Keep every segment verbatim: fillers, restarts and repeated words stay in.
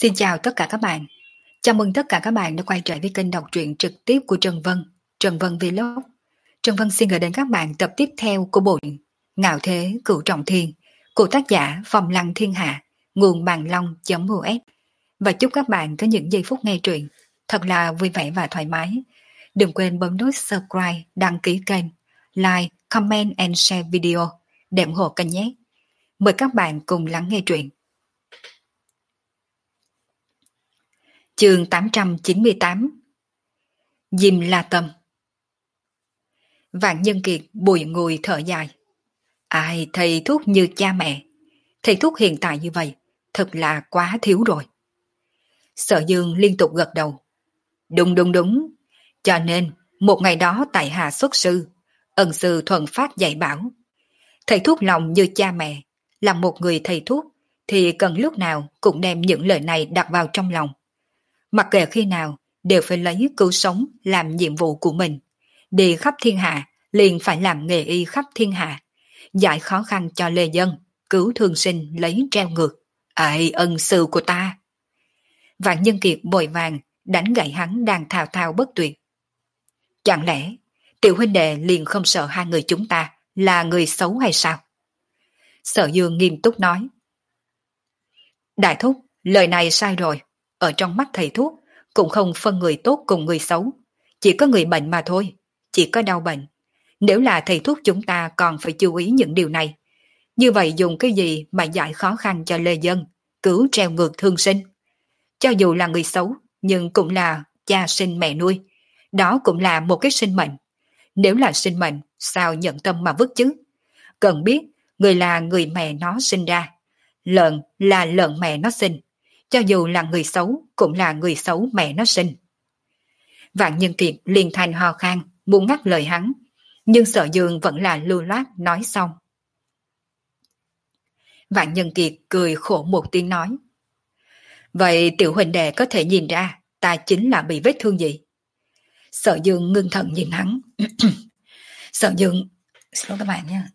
Xin chào tất cả các bạn. Chào mừng tất cả các bạn đã quay trở với kênh đọc truyện trực tiếp của Trần Vân, Trần Vân Vlog. Trần Vân xin gửi đến các bạn tập tiếp theo của bộ truyện Ngạo Thế Cửu Trọng Thiên của tác giả Phong Lăng Thiên Hạ, nguồn bàn long.us. Và chúc các bạn có những giây phút nghe truyện thật là vui vẻ và thoải mái. Đừng quên bấm nút subscribe, đăng ký kênh, like, comment and share video để ủng hộ kênh nhé. Mời các bạn cùng lắng nghe truyện. Chương tám trăm chín mươi tám. Diêm La Tâm. Vạn Nhân Kiệt bùi ngùi thở dài. Ai thầy thuốc như cha mẹ, thầy thuốc hiện tại như vậy thật là quá thiếu rồi. Sở Dương liên tục gật đầu. Đúng đúng đúng, cho nên một ngày đó tại hạ xuất sư, ân sư thuần phát dạy bảo, thầy thuốc lòng như cha mẹ, là một người thầy thuốc thì cần lúc nào cũng đem những lời này đặt vào trong lòng. Mặc kệ khi nào đều phải lấy cứu sống làm nhiệm vụ của mình. Đi khắp thiên hạ liền phải làm nghề y khắp thiên hạ, giải khó khăn cho lê dân, cứu thương sinh lấy treo ngược. Ây ân sư của ta! Vạn Nhân Kiệt vội vàng đánh gậy hắn đang thao thao bất tuyệt. Chẳng lẽ tiểu huynh đệ liền không sợ hai người chúng ta là người xấu hay sao? Sở Dương nghiêm túc nói. Đại thúc, lời này sai rồi. Ở trong mắt thầy thuốc cũng không phân người tốt cùng người xấu, chỉ có người bệnh mà thôi, chỉ có đau bệnh. Nếu là thầy thuốc chúng ta còn phải chú ý những điều này. Như vậy dùng cái gì mà giải khó khăn cho lê dân, cứu treo ngược thương sinh? Cho dù là người xấu, nhưng cũng là cha sinh mẹ nuôi, đó cũng là một cái sinh mệnh. Nếu là sinh mệnh, sao nhận tâm mà vứt chứ? Cần biết, người là người mẹ nó sinh ra, lợn là lợn mẹ nó sinh. Cho dù là người xấu, cũng là người xấu mẹ nó sinh. Vạn Nhân Kiệt liền thành ho khan, muốn ngắt lời hắn, nhưng Sở Dương vẫn là lưu loát nói xong. Vạn Nhân Kiệt cười khổ một tiếng nói. Vậy tiểu huynh đệ có thể nhìn ra ta chính là bị vết thương gì? Sở Dương ngưng thần nhìn hắn. Sở Dương... Xin lỗi các bạn nha.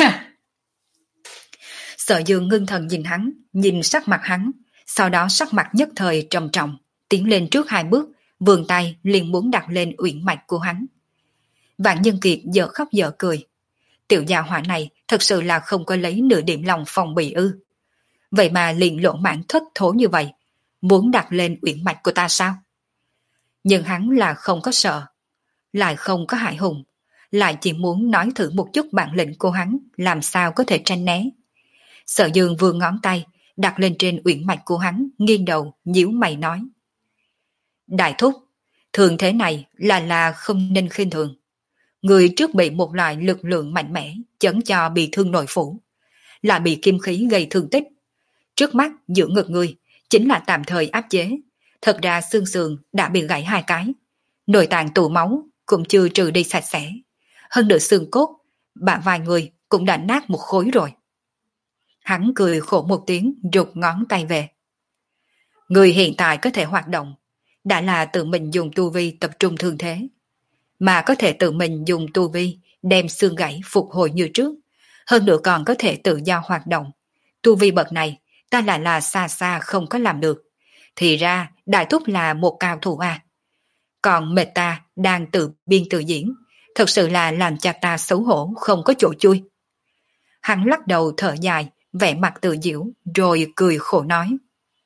Sở Dương ngưng thần nhìn hắn, nhìn sắc mặt hắn, sau đó sắc mặt nhất thời trầm trọng, tiến lên trước hai bước, vươn tay liền muốn đặt lên uyển mạch của hắn. Vạn Nhân Kiệt dở khóc dở cười. Tiểu gia hỏa này thật sự là không có lấy nửa điểm lòng phòng bị ư? Vậy mà liền lỗ mãn thất thố như vậy, muốn đặt lên uyển mạch của ta sao? Nhưng hắn là không có sợ, lại không có hại hùng, lại chỉ muốn nói thử một chút bản lĩnh của hắn làm sao có thể tranh né. Sở Dương vươn ngón tay đặt lên trên uyển mạch của hắn, nghiêng đầu nhíu mày nói. Đại thúc, thường thế này là là không nên khinh thường. Người trước bị một loại lực lượng mạnh mẽ chấn cho bị thương nội phủ, lại bị kim khí gây thương tích. Trước mắt giữa ngực người chính là tạm thời áp chế, thật ra xương sườn đã bị gãy hai cái, nội tạng tụ máu cũng chưa trừ đi sạch sẽ, hơn nữa xương cốt bả vai người cũng đã nát một khối rồi. Hắn cười khổ một tiếng, rụt ngón tay về. Người hiện tại có thể hoạt động, đã là tự mình dùng tu vi tập trung thương thế, mà có thể tự mình dùng tu vi đem xương gãy phục hồi như trước, hơn nữa còn có thể tự do hoạt động. Tu vi bậc này, ta lại là xa xa không có làm được. Thì ra, đại thúc là một cao thủ à. Còn mệt ta đang tự biên tự diễn, thật sự là làm cho ta xấu hổ không có chỗ chui. Hắn lắc đầu thở dài, vẻ mặt tự giễu, rồi cười khổ nói.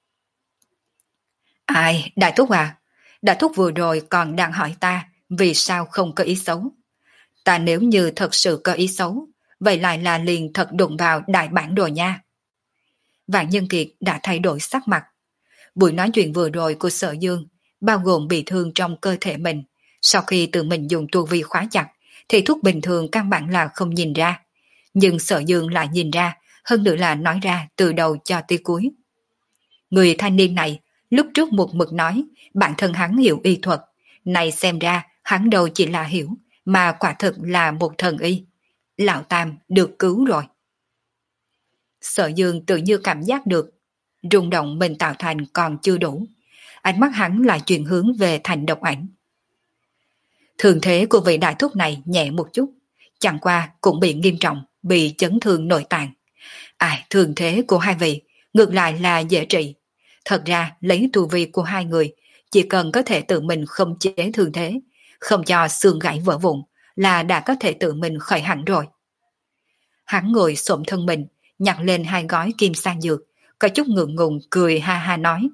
Ai, đại thúc à, đại thúc vừa rồi còn đang hỏi ta vì sao không có ý xấu. Ta nếu như thật sự có ý xấu, vậy lại là liền thật đụng vào đại bản đồ nha. Vạn Nhân Kiệt đã thay đổi sắc mặt. Buổi nói chuyện vừa rồi của Sở Dương, bao gồm bị thương trong cơ thể mình, sau khi tự mình dùng tu vi khóa chặt, thì thuốc bình thường căn bản là không nhìn ra. Nhưng Sở Dương lại nhìn ra, hơn nữa là nói ra từ đầu cho tới cuối. Người thanh niên này, lúc trước một mực nói, bản thân hắn hiểu y thuật, này xem ra hắn đâu chỉ là hiểu, mà quả thực là một thần y. Lão Tam được cứu rồi. Sở Dương tự như cảm giác được, rung động mình tạo thành còn chưa đủ. Ánh mắt hắn lại chuyển hướng về thành Độc Ảnh. Thường thế của vị đại thúc này nhẹ một chút, chẳng qua cũng bị nghiêm trọng, bị chấn thương nội tạng. Ai, thường thế của hai vị ngược lại là dễ trị. Thật ra lấy tu vi của hai người, chỉ cần có thể tự mình không chế thương thế, không cho xương gãy vỡ vụn là đã có thể tự mình khỏi hẳn rồi. Hắn ngồi xổm thân mình, nhặt lên hai gói kim sang dược, có chút ngượng ngùng cười ha ha nói.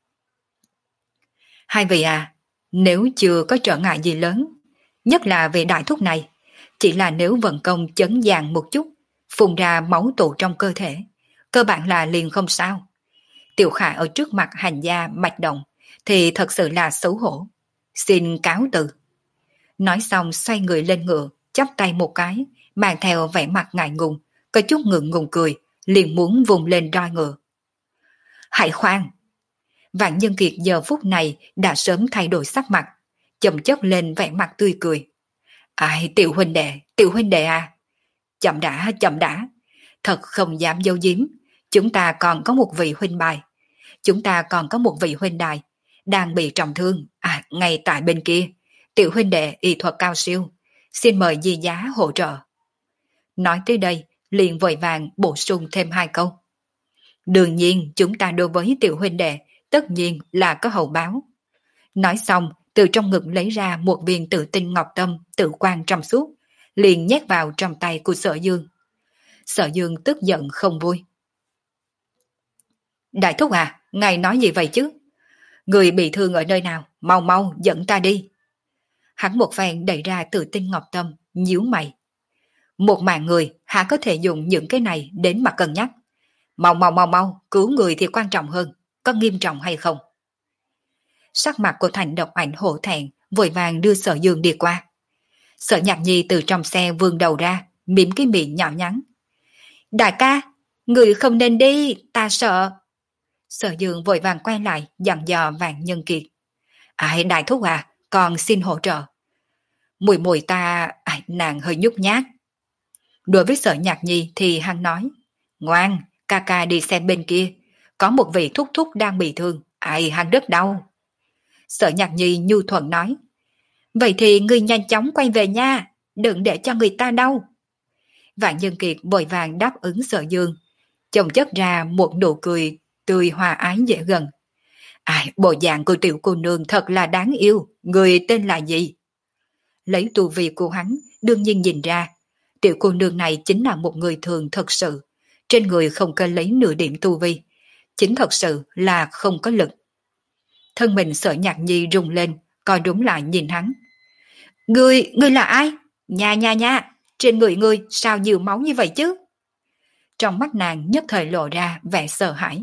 Hai vị à, nếu chưa có trở ngại gì lớn, nhất là về đại thuốc này, chỉ là nếu vận công chấn dàn một chút, phun ra máu tụ trong cơ thể, cơ bản là liền không sao. Tiểu Khả ở trước mặt hành gia mạch động thì thật sự là xấu hổ. Xin cáo từ. Nói xong xoay người lên ngựa, chắp tay một cái, mang theo vẻ mặt ngại ngùng, có chút ngượng ngùng cười, liền muốn vùng lên roi ngựa. Hãy khoan! Vạn Nhân Kiệt giờ phút này đã sớm thay đổi sắc mặt, chậm chất lên vẻ mặt tươi cười. Ai, tiểu huynh đệ, tiểu huynh đệ à? Chậm đã, chậm đã. Thật không dám giấu giếm, chúng ta còn có một vị huynh bài. Chúng ta còn có một vị huynh đài, đang bị trọng thương, à, ngay tại bên kia. Tiểu huynh đệ y thuật cao siêu, xin mời di giá hỗ trợ. Nói tới đây, liền vội vàng bổ sung thêm hai câu. Đương nhiên chúng ta đối với tiểu huynh đệ tất nhiên là có hậu báo. Nói xong, từ trong ngực lấy ra một viên tự tinh ngọc tâm tự quan trong suốt, liền nhét vào trong tay của Sở Dương. Sở Dương tức giận không vui. Đại thúc à, ngài nói gì vậy chứ? Người bị thương ở nơi nào, mau mau dẫn ta đi. Hắn một phen đẩy ra tự tinh ngọc tâm, nhíu mày. Một mạng người há có thể dùng những cái này đến mà cân nhắc. Mau mau mau mau, cứu người thì quan trọng hơn, có nghiêm trọng hay không? Sắc mặt của Thành Độc Ảnh hổ thẹn, vội vàng đưa Sở Dương đi qua. Sở Nhạc Nhi từ trong xe vươn đầu ra, mỉm cái miệng nhỏ nhắn. Đại ca, người không nên đi, ta sợ. Sở Dương vội vàng quay lại, dặn dò Vạn Nhân Kiệt. Ai đại thúc à, còn xin hỗ trợ. Mùi mùi ta, ai, nàng hơi nhút nhát. Đối với Sở Nhạc Nhi thì hắn nói. Ngoan, ca ca đi xem bên kia, có một vị thúc thúc đang bị thương, ai hắn rất đau. Sở Nhạc Nhi nhu thuận nói. Vậy thì ngươi nhanh chóng quay về nha, đừng để cho người ta đau. Vạn Nhân Kiệt vội vàng đáp ứng Sở Dương, chồng chất ra một nụ cười tươi hòa ái dễ gần. Ai, bộ dạng của tiểu cô nương thật là đáng yêu, người tên là gì? Lấy tu vi của hắn, đương nhiên nhìn ra, tiểu cô nương này chính là một người thường thật sự, trên người không có lấy nửa điểm tu vi, chính thật sự là không có lực. Thân mình Sở Nhạc Nhi rung lên, coi đúng lại nhìn hắn. Ngươi, ngươi là ai? Nha nha nha, trên người ngươi sao nhiều máu như vậy chứ? Trong mắt nàng nhất thời lộ ra vẻ sợ hãi.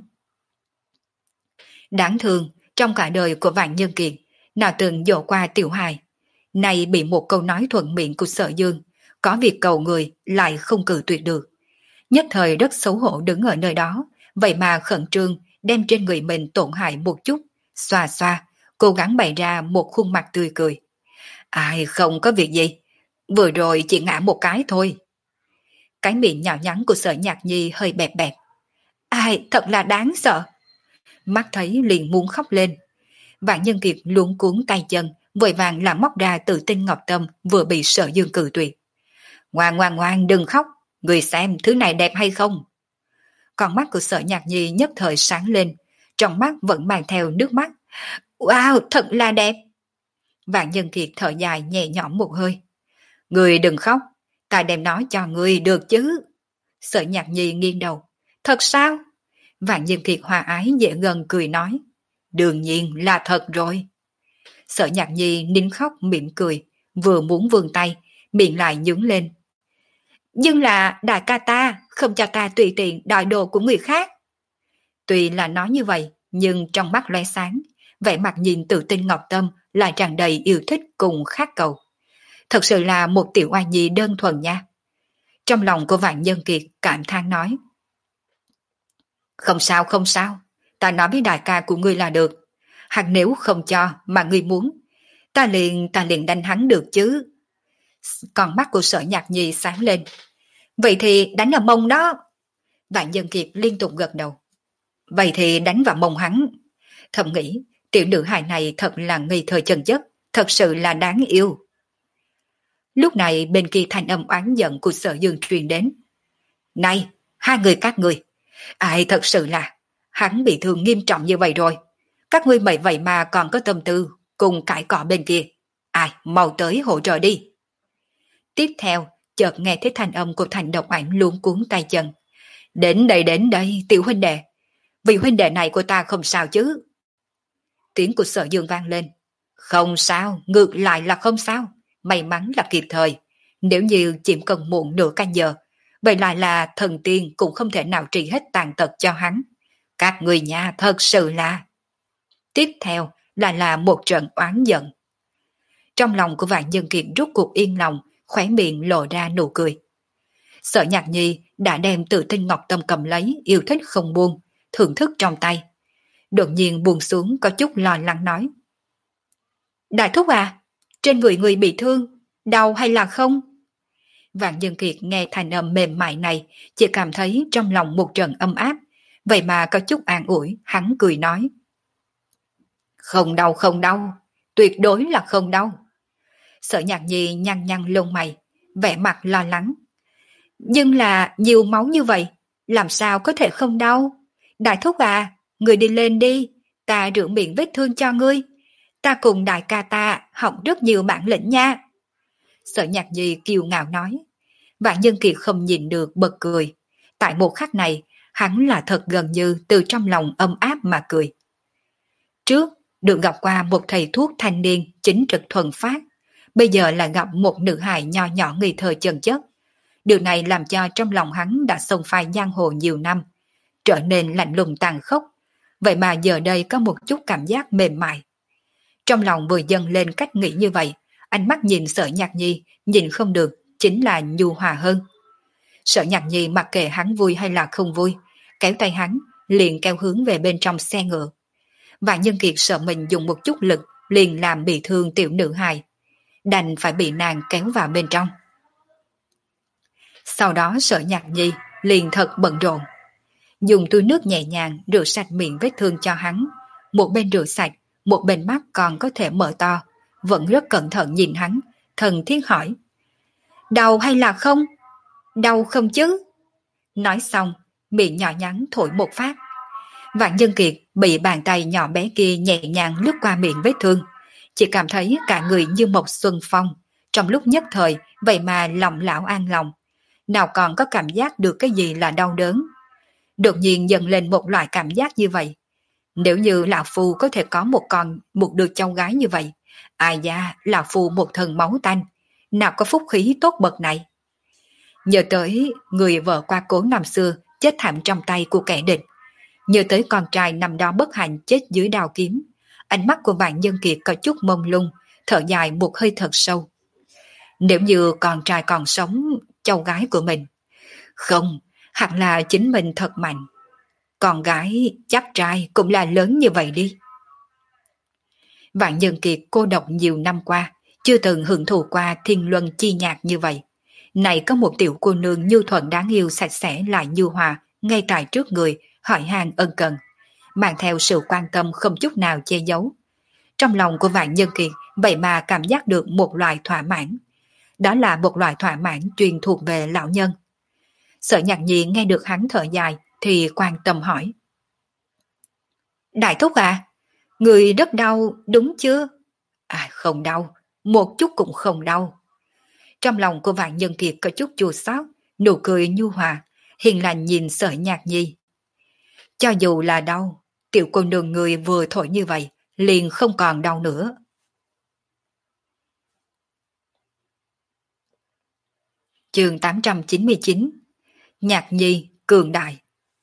Đáng thương, trong cả đời của Vạn Nhân Kiệt, nào từng dỗ qua tiểu hài, nay bị một câu nói thuận miệng của Sở Dương, có việc cầu người lại không cự tuyệt được. Nhất thời rất xấu hổ đứng ở nơi đó, vậy mà khẩn trương đem trên người mình tổn hại một chút, xoa xoa, cố gắng bày ra một khuôn mặt tươi cười. Ai không có việc gì, vừa rồi chỉ ngã một cái thôi. Cái miệng nhỏ nhắn của Sở Nhạc Nhi hơi bẹp bẹp. Ai thật là đáng sợ. Mắt thấy liền muốn khóc lên. Vạn Nhân Kiệt luống cuốn tay chân, vội vàng làm móc ra tự tinh ngọc tâm vừa bị Sở Dương cự tuyệt. Ngoan ngoan ngoan đừng khóc, người xem thứ này đẹp hay không? Con mắt của Sở Nhạc Nhi nhất thời sáng lên, trong mắt vẫn mang theo nước mắt. Wow, thật là đẹp. Vạn Nhân Kiệt thở dài nhẹ nhõm một hơi. Người đừng khóc, ta đem nói cho người được chứ. Sở Nhạc Nhi nghiêng đầu. Thật sao? Vạn Nhân Kiệt hòa ái dễ gần cười nói. Đương nhiên là thật rồi. Sở Nhạc Nhi nín khóc mỉm cười, vừa muốn vươn tay, miệng lại nhướng lên. Nhưng là đại ca ta không cho ta tùy tiện đòi đồ của người khác. Tuy là nói như vậy, nhưng trong mắt lóe sáng, vẻ mặt nhìn tự tinh ngọc tâm lại tràn đầy yêu thích cùng khát cầu. Thật sự là một tiểu oa nhi đơn thuần nha. Trong lòng của Vạn Nhân Kiệt cảm thán nói. Không sao không sao, ta nói với đại ca của ngươi là được. Hoặc nếu không cho mà ngươi muốn, ta liền ta liền đánh hắn được chứ. Còn mắt của Sở Nhạc Nhi sáng lên. Vậy thì đánh ở mông đó. Vạn Nhân Kiệt liên tục gật đầu. Vậy thì đánh vào mông hắn. Thầm nghĩ, tiểu nữ hài này thật là ngây thơ chân chất, thật sự là đáng yêu. Lúc này bên kia thanh âm oán giận của Sở Dương truyền đến. Này, hai người các người, ai thật sự là, Hắn bị thương nghiêm trọng như vậy rồi. Các ngươi mày vậy mà còn có tâm tư cùng cãi cọ bên kia. Ai, mau tới hỗ trợ đi. Tiếp theo, chợt nghe thấy thanh âm của Thành Độc Ảnh luống cuống tay chân. Đến đây đến đây, tiểu huynh đệ. Vị huynh đệ này của ta không sao chứ? Tiếng của Sở Dương vang lên. Không sao, ngược lại là không sao. May mắn là kịp thời. Nếu như chỉ cần muộn nửa canh giờ, vậy lại là thần tiên cũng không thể nào trị hết tàn tật cho hắn. Các người nhà thật sự là... Tiếp theo là là một trận oán giận. Trong lòng của Vạn Nhân Kiệt rút cuộc yên lòng, khóe miệng lộ ra nụ cười. Sở Nhạc Nhi đã đem Tự Tinh Ngọc Tâm cầm lấy, yêu thích không buông, thưởng thức trong tay. Đột nhiên buông xuống có chút lo lắng nói. Đại thúc à, trên người người bị thương, đau hay là không? Vạn Nhân Kiệt nghe thành âm mềm mại này, chỉ cảm thấy trong lòng một trận âm áp, vậy mà có chút an ủi, hắn cười nói. Không đau không đau, tuyệt đối là không đau. Sở Nhạc Nhi nhăn nhăn lông mày, vẻ mặt lo lắng. Nhưng là nhiều máu như vậy, làm sao có thể không đau? Đại thúc à, người đi lên đi, ta rửa miệng vết thương cho ngươi. Ta cùng đại ca ta học rất nhiều bản lĩnh nha. Sở Nhạc Nhi kiêu ngạo nói. Vạn Nhân Kiệt không nhìn được bật cười. Tại một khắc này, hắn là thật gần như từ trong lòng âm áp mà cười. Trước, được gặp qua một thầy thuốc thanh niên chính trực thuần phát, bây giờ là gặp một nữ hài nho nhỏ ngây thơ chân chất. Điều này làm cho trong lòng hắn đã xông phai giang hồ nhiều năm, trở nên lạnh lùng tàn khốc, vậy mà giờ đây có một chút cảm giác mềm mại. Trong lòng vừa dâng lên cách nghĩ như vậy, ánh mắt nhìn Sở Nhạc Nhi, nhìn không được, chính là nhu hòa hơn. Sở Nhạc Nhi mặc kệ hắn vui hay là không vui, kéo tay hắn, liền kéo hướng về bên trong xe ngựa. Vạn Nhân Kiệt sợ mình dùng một chút lực, liền làm bị thương tiểu nữ hài, đành phải bị nàng kéo vào bên trong. Sau đó Sở Nhạc Nhi liền thật bận rộn, dùng túi nước nhẹ nhàng rửa sạch miệng vết thương cho hắn, một bên rửa sạch, một bên mắt còn có thể mở to, vẫn rất cẩn thận nhìn hắn, thần thiết hỏi. Đau hay là không? Đau không chứ? Nói xong, miệng nhỏ nhắn thổi một phát. Vạn Nhân Kiệt bị bàn tay nhỏ bé kia nhẹ nhàng lướt qua miệng vết thương, chỉ cảm thấy cả người như một xuân phong, trong lúc nhất thời vậy mà lòng lão an lòng, nào còn có cảm giác được cái gì là đau đớn. Đột nhiên dần lên một loại cảm giác như vậy. Nếu như lão phu có thể có một con một đứa cháu gái như vậy, ai da, lão phu một thần máu tanh, nào có phúc khí tốt bậc này. Nhớ tới người vợ qua cố năm xưa chết thảm trong tay của kẻ địch, nhớ tới con trai năm đó bất hạnh chết dưới đao kiếm, ánh mắt của Vạn Nhân Kiệt có chút mông lung, thở dài một hơi thật sâu. Nếu như con trai còn sống, cháu gái của mình, không, hẳn là chính mình thật mạnh. Con gái chắc trai cũng là lớn như vậy đi. Vạn Nhân Kiệt cô độc nhiều năm qua, chưa từng hưởng thụ qua thiên luân chi nhạc như vậy. Này có một tiểu cô nương nhu thuận đáng yêu, sạch sẽ lại nhu hòa, ngay tại trước người, hỏi han ân cần, mang theo sự quan tâm không chút nào che giấu. Trong lòng của Vạn Nhân Kiệt vậy mà cảm giác được một loại thỏa mãn. Đó là một loại thỏa mãn truyền thuộc về lão nhân. Sở Nhạc Nhi nghe được hắn thở dài thì quan tâm hỏi. Đại thúc à, người rất đau đúng chưa? À không đau, một chút cũng không đau. Trong lòng của Vạn Nhân Kiệt có chút chua xót, nụ cười nhu hòa, hiền lành nhìn Sở Nhạc Nhi. Cho dù là đau, tiểu cô nương người vừa thổi như vậy, liền không còn đau nữa. Chương tám trăm chín mươi chín. Nhạc Nhi cường đại.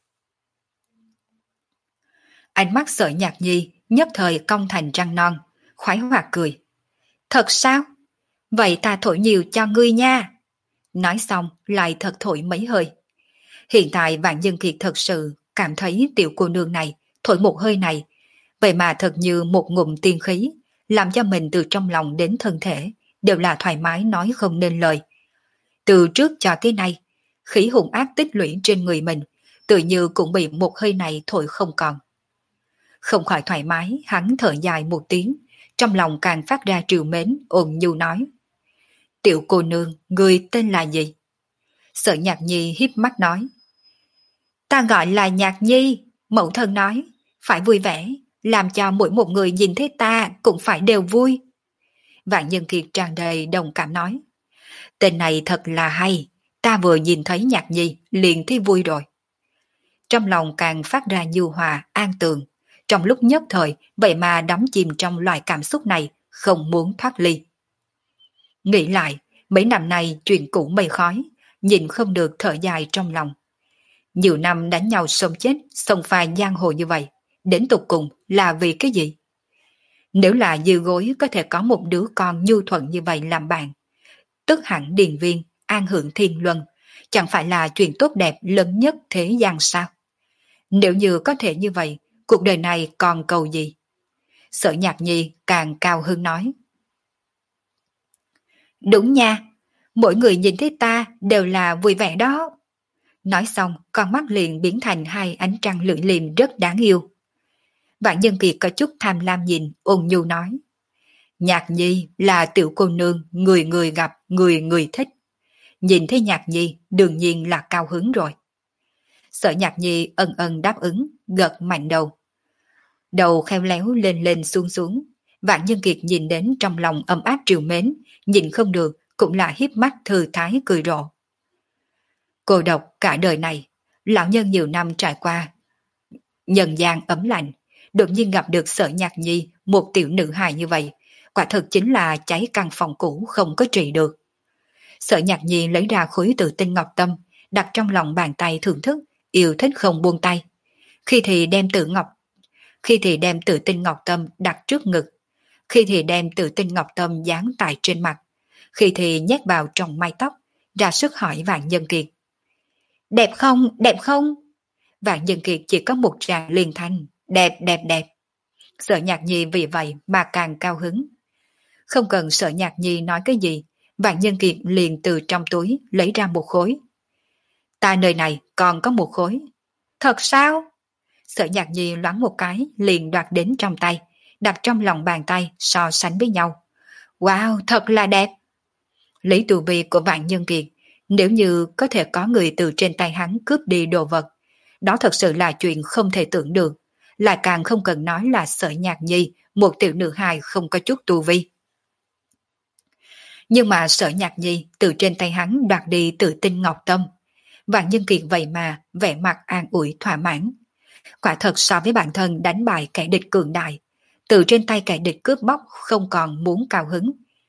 Ánh mắt Sở Nhạc Nhi nhất thời cong thành răng non, khoái hoạt cười. Thật sao? Vậy ta thổi nhiều cho ngươi nha. Nói xong lại thật thổi mấy hơi. Hiện tại Vạn Nhân Kiệt thật sự cảm thấy tiểu cô nương này thổi một hơi này, vậy mà thật như một ngụm tiên khí, làm cho mình từ trong lòng đến thân thể đều là thoải mái nói không nên lời. Từ trước cho tới nay, khí hùng ác tích lũy trên người mình tự như cũng bị một hơi này thổi không còn. Không khỏi thoải mái, hắn thở dài một tiếng, trong lòng càng phát ra trìu mến, ôn nhu nói. Tiểu cô nương, người tên là gì? Sở Nhạc Nhi híp mắt nói. Ta gọi là Nhạc Nhi, Mẫu thân nói, phải vui vẻ, làm cho mỗi một người nhìn thấy ta cũng phải đều vui. Vạn Nhân Kiệt tràn đầy đồng cảm nói, tên này thật là hay, ta vừa nhìn thấy Nhạc Nhi liền thấy vui rồi. Trong lòng càng phát ra nhu hòa, an tường, trong lúc nhất thời vậy mà đắm chìm trong loại cảm xúc này, không muốn thoát ly. Nghĩ lại, mấy năm nay chuyện cũ mây khói, nhìn không được thở dài trong lòng. Nhiều năm đánh nhau sống chết, sông pha giang hồ như vậy, đến tục cùng là vì cái gì? Nếu là dư gối có thể có một đứa con nhu thuận như vậy làm bạn, tức hẳn điền viên, an hưởng thiên luân, chẳng phải là chuyện tốt đẹp lớn nhất thế gian sao? Nếu như có thể như vậy, cuộc đời này còn cầu gì? Sở Nhạc Nhi càng cao hứng nói. Đúng nha, mỗi người nhìn thấy ta đều là vui vẻ đó. Nói xong, con mắt liền biến thành hai ánh trăng lưỡi liềm rất đáng yêu. Vạn Nhân Kiệt có chút tham lam nhìn, ôn nhu nói. Nhạc Nhi là tiểu cô nương, người người gặp, người người thích. Nhìn thấy Nhạc Nhi, đương nhiên là cao hứng rồi. Sở Nhạc Nhi ân ân đáp ứng, gật mạnh đầu. Đầu khéo léo lên lên xuống xuống. Vạn Nhân Kiệt nhìn đến trong lòng ấm áp triều mến, nhìn không được, cũng là hiếp mắt thư thái cười rộ. Cô độc cả đời này, lão nhân nhiều năm trải qua. Nhân gian ấm lạnh, đột nhiên gặp được Sở Nhạc Nhi, một tiểu nữ hài như vậy, quả thực chính là cháy căn phòng cũ không có trị được. Sở Nhạc Nhi lấy ra khối tự tinh ngọc tâm, đặt trong lòng bàn tay thưởng thức, yêu thích không buông tay. Khi thì đem tự ngọc, khi thì đem tự tinh ngọc tâm đặt trước ngực, khi thì đem tự tinh ngọc tâm dán tại trên mặt, khi thì nhét vào trong mái tóc, ra sức hỏi Vạn Nhân Kiệt. Đẹp không, đẹp không? Vạn Nhân Kiệt chỉ có một tràng liền thanh, đẹp, đẹp, đẹp. Sở Nhạc Nhi vì vậy mà càng cao hứng. Không cần Sở Nhạc Nhi nói cái gì, Vạn Nhân Kiệt liền từ trong túi lấy ra một khối. Ta nơi này còn có một khối. Thật sao? Sở Nhạc Nhi loáng một cái liền đoạt đến trong tay, đặt trong lòng bàn tay so sánh với nhau. Wow, thật là đẹp. Lý tu vi của Vạn Nhân Kiệt, nếu như có thể có người từ trên tay hắn cướp đi đồ vật, đó thật sự là chuyện không thể tưởng được, lại càng không cần nói là Sở Nhạc Nhi, một tiểu nữ hài không có chút tu vi. Nhưng mà Sở Nhạc Nhi từ trên tay hắn đoạt đi tự tinh ngọc tâm. Vạn Nhân Kiệt vậy mà vẻ mặt an ủi thỏa mãn. Quả thật so với bản thân đánh bại kẻ địch cường đại, từ trên tay kẻ địch cướp bóc không còn muốn cao hứng.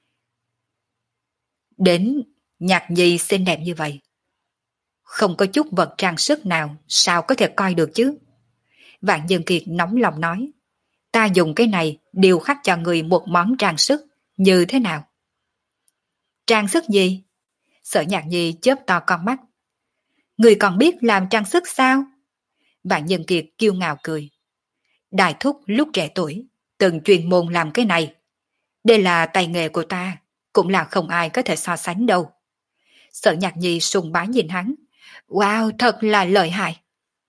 Đến Nhạc Nhi xinh đẹp như vậy, không có chút vật trang sức nào sao có thể coi được chứ? Vạn Nhân Kiệt nóng lòng nói, ta dùng cái này điều khắc cho người một món trang sức, như thế nào? Trang sức gì? Sở Nhạc Nhi chớp to con mắt. Người còn biết làm trang sức sao? Vạn Nhân Kiệt kiêu ngạo cười. Đại thúc lúc trẻ tuổi, từng chuyên môn làm cái này. Đây là tay nghề của ta, cũng là không ai có thể so sánh đâu. Sở Nhạc Nhi sùng bái nhìn hắn. Wow, thật là lợi hại.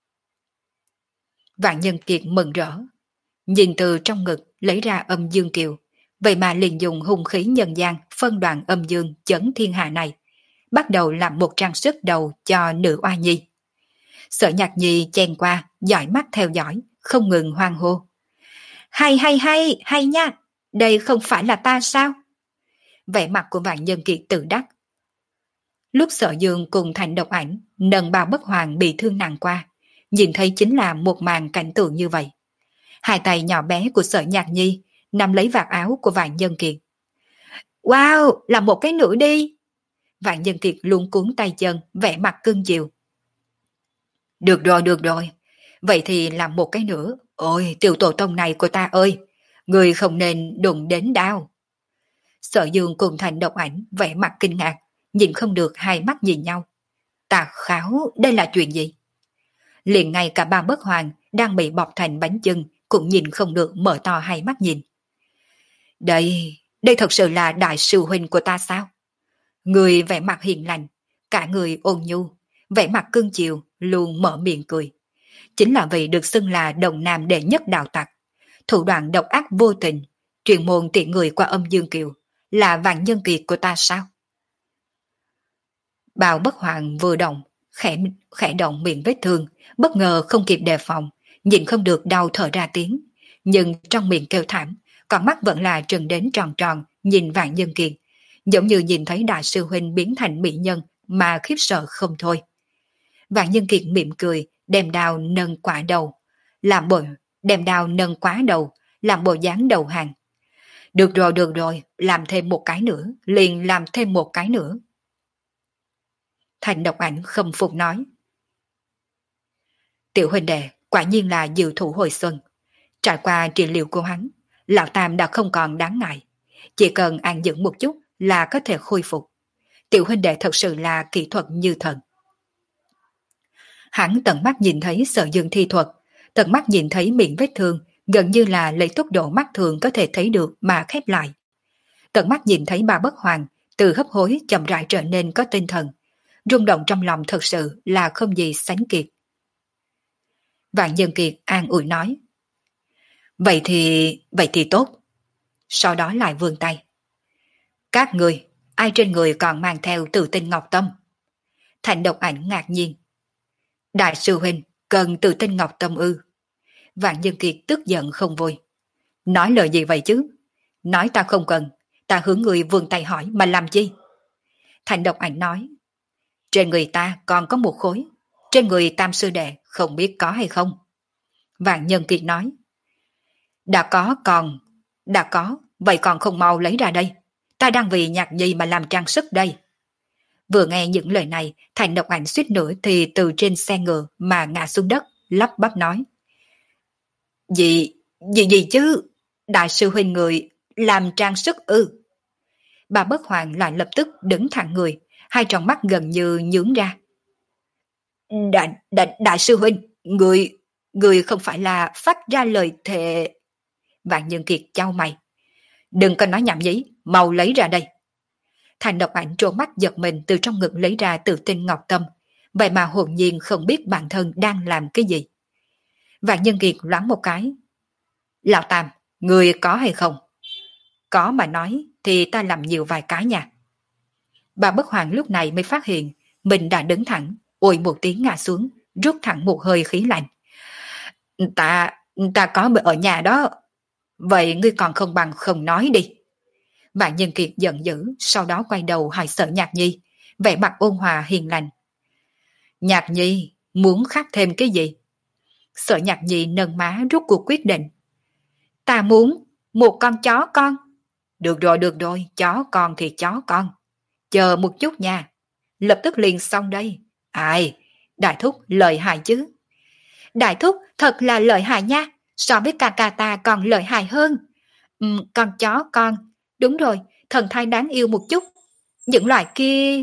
Vạn Nhân Kiệt mừng rỡ. Nhìn từ trong ngực lấy ra âm dương kiều. Vậy mà liền dùng hung khí nhân gian phân đoạn âm dương chấn thiên hạ này. Bắt đầu làm một trang sức đầu cho nữ oa nhi. Sở Nhạc Nhi chen qua, dõi mắt theo dõi, không ngừng hoan hô. Hay hay hay, hay nha, đây không phải là ta sao? Vẻ mặt của Vạn Nhân Kiệt tự đắc. Lúc Sở Dương cùng Thành Độc Ảnh nâng bao bất hoàng bị thương nặng qua, nhìn thấy chính là một màn cảnh tượng như vậy. Hai tay nhỏ bé của Sở Nhạc Nhi nắm lấy vạt áo của Vạn Nhân Kiệt. Wow, là một cái nữ đi. Vạn Nhân Kiệt luống cuốn tay chân, vẻ mặt cưng chiều. Được rồi, được rồi. Vậy thì làm một cái nữa. Ôi, tiểu tổ tông này của ta ơi, người không nên đụng đến đau. Sở Dương cùng Thành Độc Ảnh vẻ mặt kinh ngạc, nhìn không được hai mắt nhìn nhau. Tà kháo, đây là chuyện gì? Liền ngay cả ba bất hoàng đang bị bọc thành bánh chưng cũng nhìn không được mở to hai mắt nhìn. Đây, đây thật sự là đại sư huynh của ta sao? Người vẻ mặt hiền lành, cả người ôn nhu, vẻ mặt cưng chiều, luôn mở miệng cười. Chính là vì được xưng là đồng nam đệ nhất đạo tặc, thủ đoạn độc ác vô tình, truyền môn tiện người qua âm dương kiều, là Vạn Nhân Kiệt của ta sao? Bào bất hoàng vừa động, khẽ, khẽ động miệng vết thương, bất ngờ không kịp đề phòng, nhìn không được đau thở ra tiếng, nhưng trong miệng kêu thảm, con mắt vẫn là trừng đến tròn tròn nhìn Vạn Nhân Kiệt, giống như nhìn thấy đại sư huynh biến thành mỹ nhân mà khiếp sợ không thôi. Vạn Nhân Kiệt mỉm cười, đem đao nâng quả đầu, làm bộ, đem đao nâng quá đầu, làm bộ dáng đầu hàng. Được rồi, được rồi, làm thêm một cái nữa, liền làm thêm một cái nữa. Thành Độc Ảnh không phục nói. Tiểu huynh đệ, quả nhiên là diệu thủ hồi xuân. Trải qua trị liệu của hắn, Lão Tam đã không còn đáng ngại. Chỉ cần ăn dưỡng một chút là có thể khôi phục. Tiểu huynh đệ thật sự là kỹ thuật như thần. Hắn tận mắt nhìn thấy Sở Dương thi thuật, tận mắt nhìn thấy miệng vết thương, gần như là lấy tốc độ mắt thường có thể thấy được mà khép lại. Tận mắt nhìn thấy bà Bất Hoàng từ hấp hối chậm rãi trở nên có tinh thần, rung động trong lòng thật sự là không gì sánh kịp. Vạn Nhân Kiệt an ủi nói. Vậy thì, vậy thì tốt. Sau đó lại vươn tay. Các người, ai trên người còn mang theo Tự Tinh Ngọc Tâm? Thành Độc Ảnh ngạc nhiên. Đại sư huynh cần Tự Tinh Ngọc Tâm ư? Vạn Nhân Kiệt tức giận không vui. Nói lời gì vậy chứ? Nói ta không cần, ta hướng người vươn tay hỏi mà làm chi? Thành Độc Ảnh nói. Trên người ta còn có một khối, trên người Tam sư đệ không biết có hay không? Vạn Nhân Kiệt nói. Đã có còn, đã có, vậy còn không mau lấy ra đây. Ta đang vì nhạc nhi mà làm trang sức đây. Vừa nghe những lời này, Thành Độc Ảnh suýt nữa thì từ trên xe ngựa mà ngã xuống đất, lắp bắp nói. Gì, gì gì chứ? Đại sư huynh người làm trang sức ư? Bà Bất Hoàng lại lập tức đứng thẳng người, hai tròng mắt gần như nhướng ra. Đại, đại, đại sư huynh, người, người không phải là phát ra lời thề. Vạn Nhân Kiệt chau mày. Đừng có nói nhảm nhí, mau lấy ra đây. Thành Độc Ảnh trố mắt giật mình từ trong ngực lấy ra Tự Tinh Ngọc Tâm, vậy mà hồn nhiên không biết bản thân đang làm cái gì. Vạn Nhân Kiệt loáng một cái. Lão Tam, người có hay không? Có mà nói thì ta làm nhiều vài cái nha. Bà Bất Hoàng lúc này mới phát hiện mình đã đứng thẳng, ôi một tiếng ngã xuống, rút thẳng một hơi khí lạnh. Ta, ta có ở nhà đó. Vậy ngươi còn không bằng không nói đi. Vạn Nhân Kiệt giận dữ, sau đó quay đầu hỏi Sở Nhạc Nhi, vẻ mặt ôn hòa hiền lành. Nhạc Nhi, muốn khắc thêm cái gì? Sở Nhạc Nhi nâng má rút cuộc quyết định. Ta muốn một con chó con. Được rồi, được rồi, chó con thì chó con. Chờ một chút nha. Lập tức liền xong đây. Ai, Đại Thúc lợi hại chứ. Đại Thúc thật là lợi hại nha. So với ca ca ta còn lợi hại hơn. Ừ, con chó con. Đúng rồi, thần thai đáng yêu một chút. Những loại kia...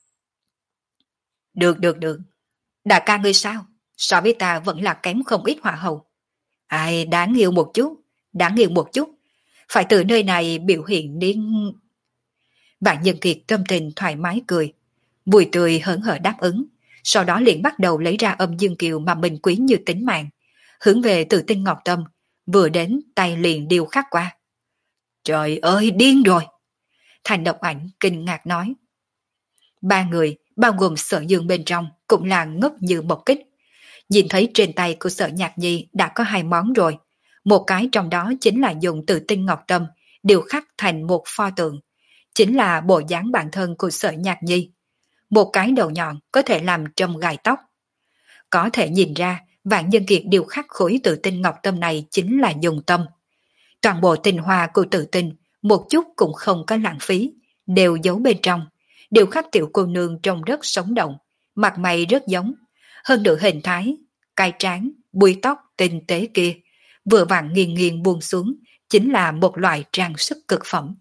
Được, được, được. Đại ca ngươi sao? So với ta vẫn là kém không ít hỏa hậu. Ai, đáng yêu một chút. Đáng yêu một chút. Phải từ nơi này biểu hiện đến... Vạn Nhân Kiệt tâm tình thoải mái cười. Bùi tươi hớn hở đáp ứng. Sau đó liền bắt đầu lấy ra âm dương kiều mà mình quý như tính mạng. Hướng về Tự Tinh Ngọc Tâm. Vừa đến tay liền điêu khắc qua. Trời ơi, điên rồi! Thành Độc Ảnh kinh ngạc nói. Ba người, bao gồm Sở Dương bên trong, cũng là ngốc như một kích. Nhìn thấy trên tay của Sở Nhạc Nhi đã có hai món rồi. Một cái trong đó chính là dùng Tự Tinh Ngọc Tâm, điều khắc thành một pho tượng. Chính là bộ dáng bản thân của Sở Nhạc Nhi. Một cái đầu nhọn có thể làm trâm gai tóc. Có thể nhìn ra, Vạn Nhân Kiệt điều khắc khối Tự Tinh Ngọc Tâm này chính là dùng tâm. Toàn bộ tinh hoa của Tự Tinh, một chút cũng không có lãng phí, đều giấu bên trong. Điều khắc tiểu cô nương trông rất sống động, mặt mày rất giống. Hơn nữa hình thái, cai trán, búi tóc tinh tế kia, vừa vặn nghiêng nghiêng buông xuống, chính là một loại trang sức cực phẩm.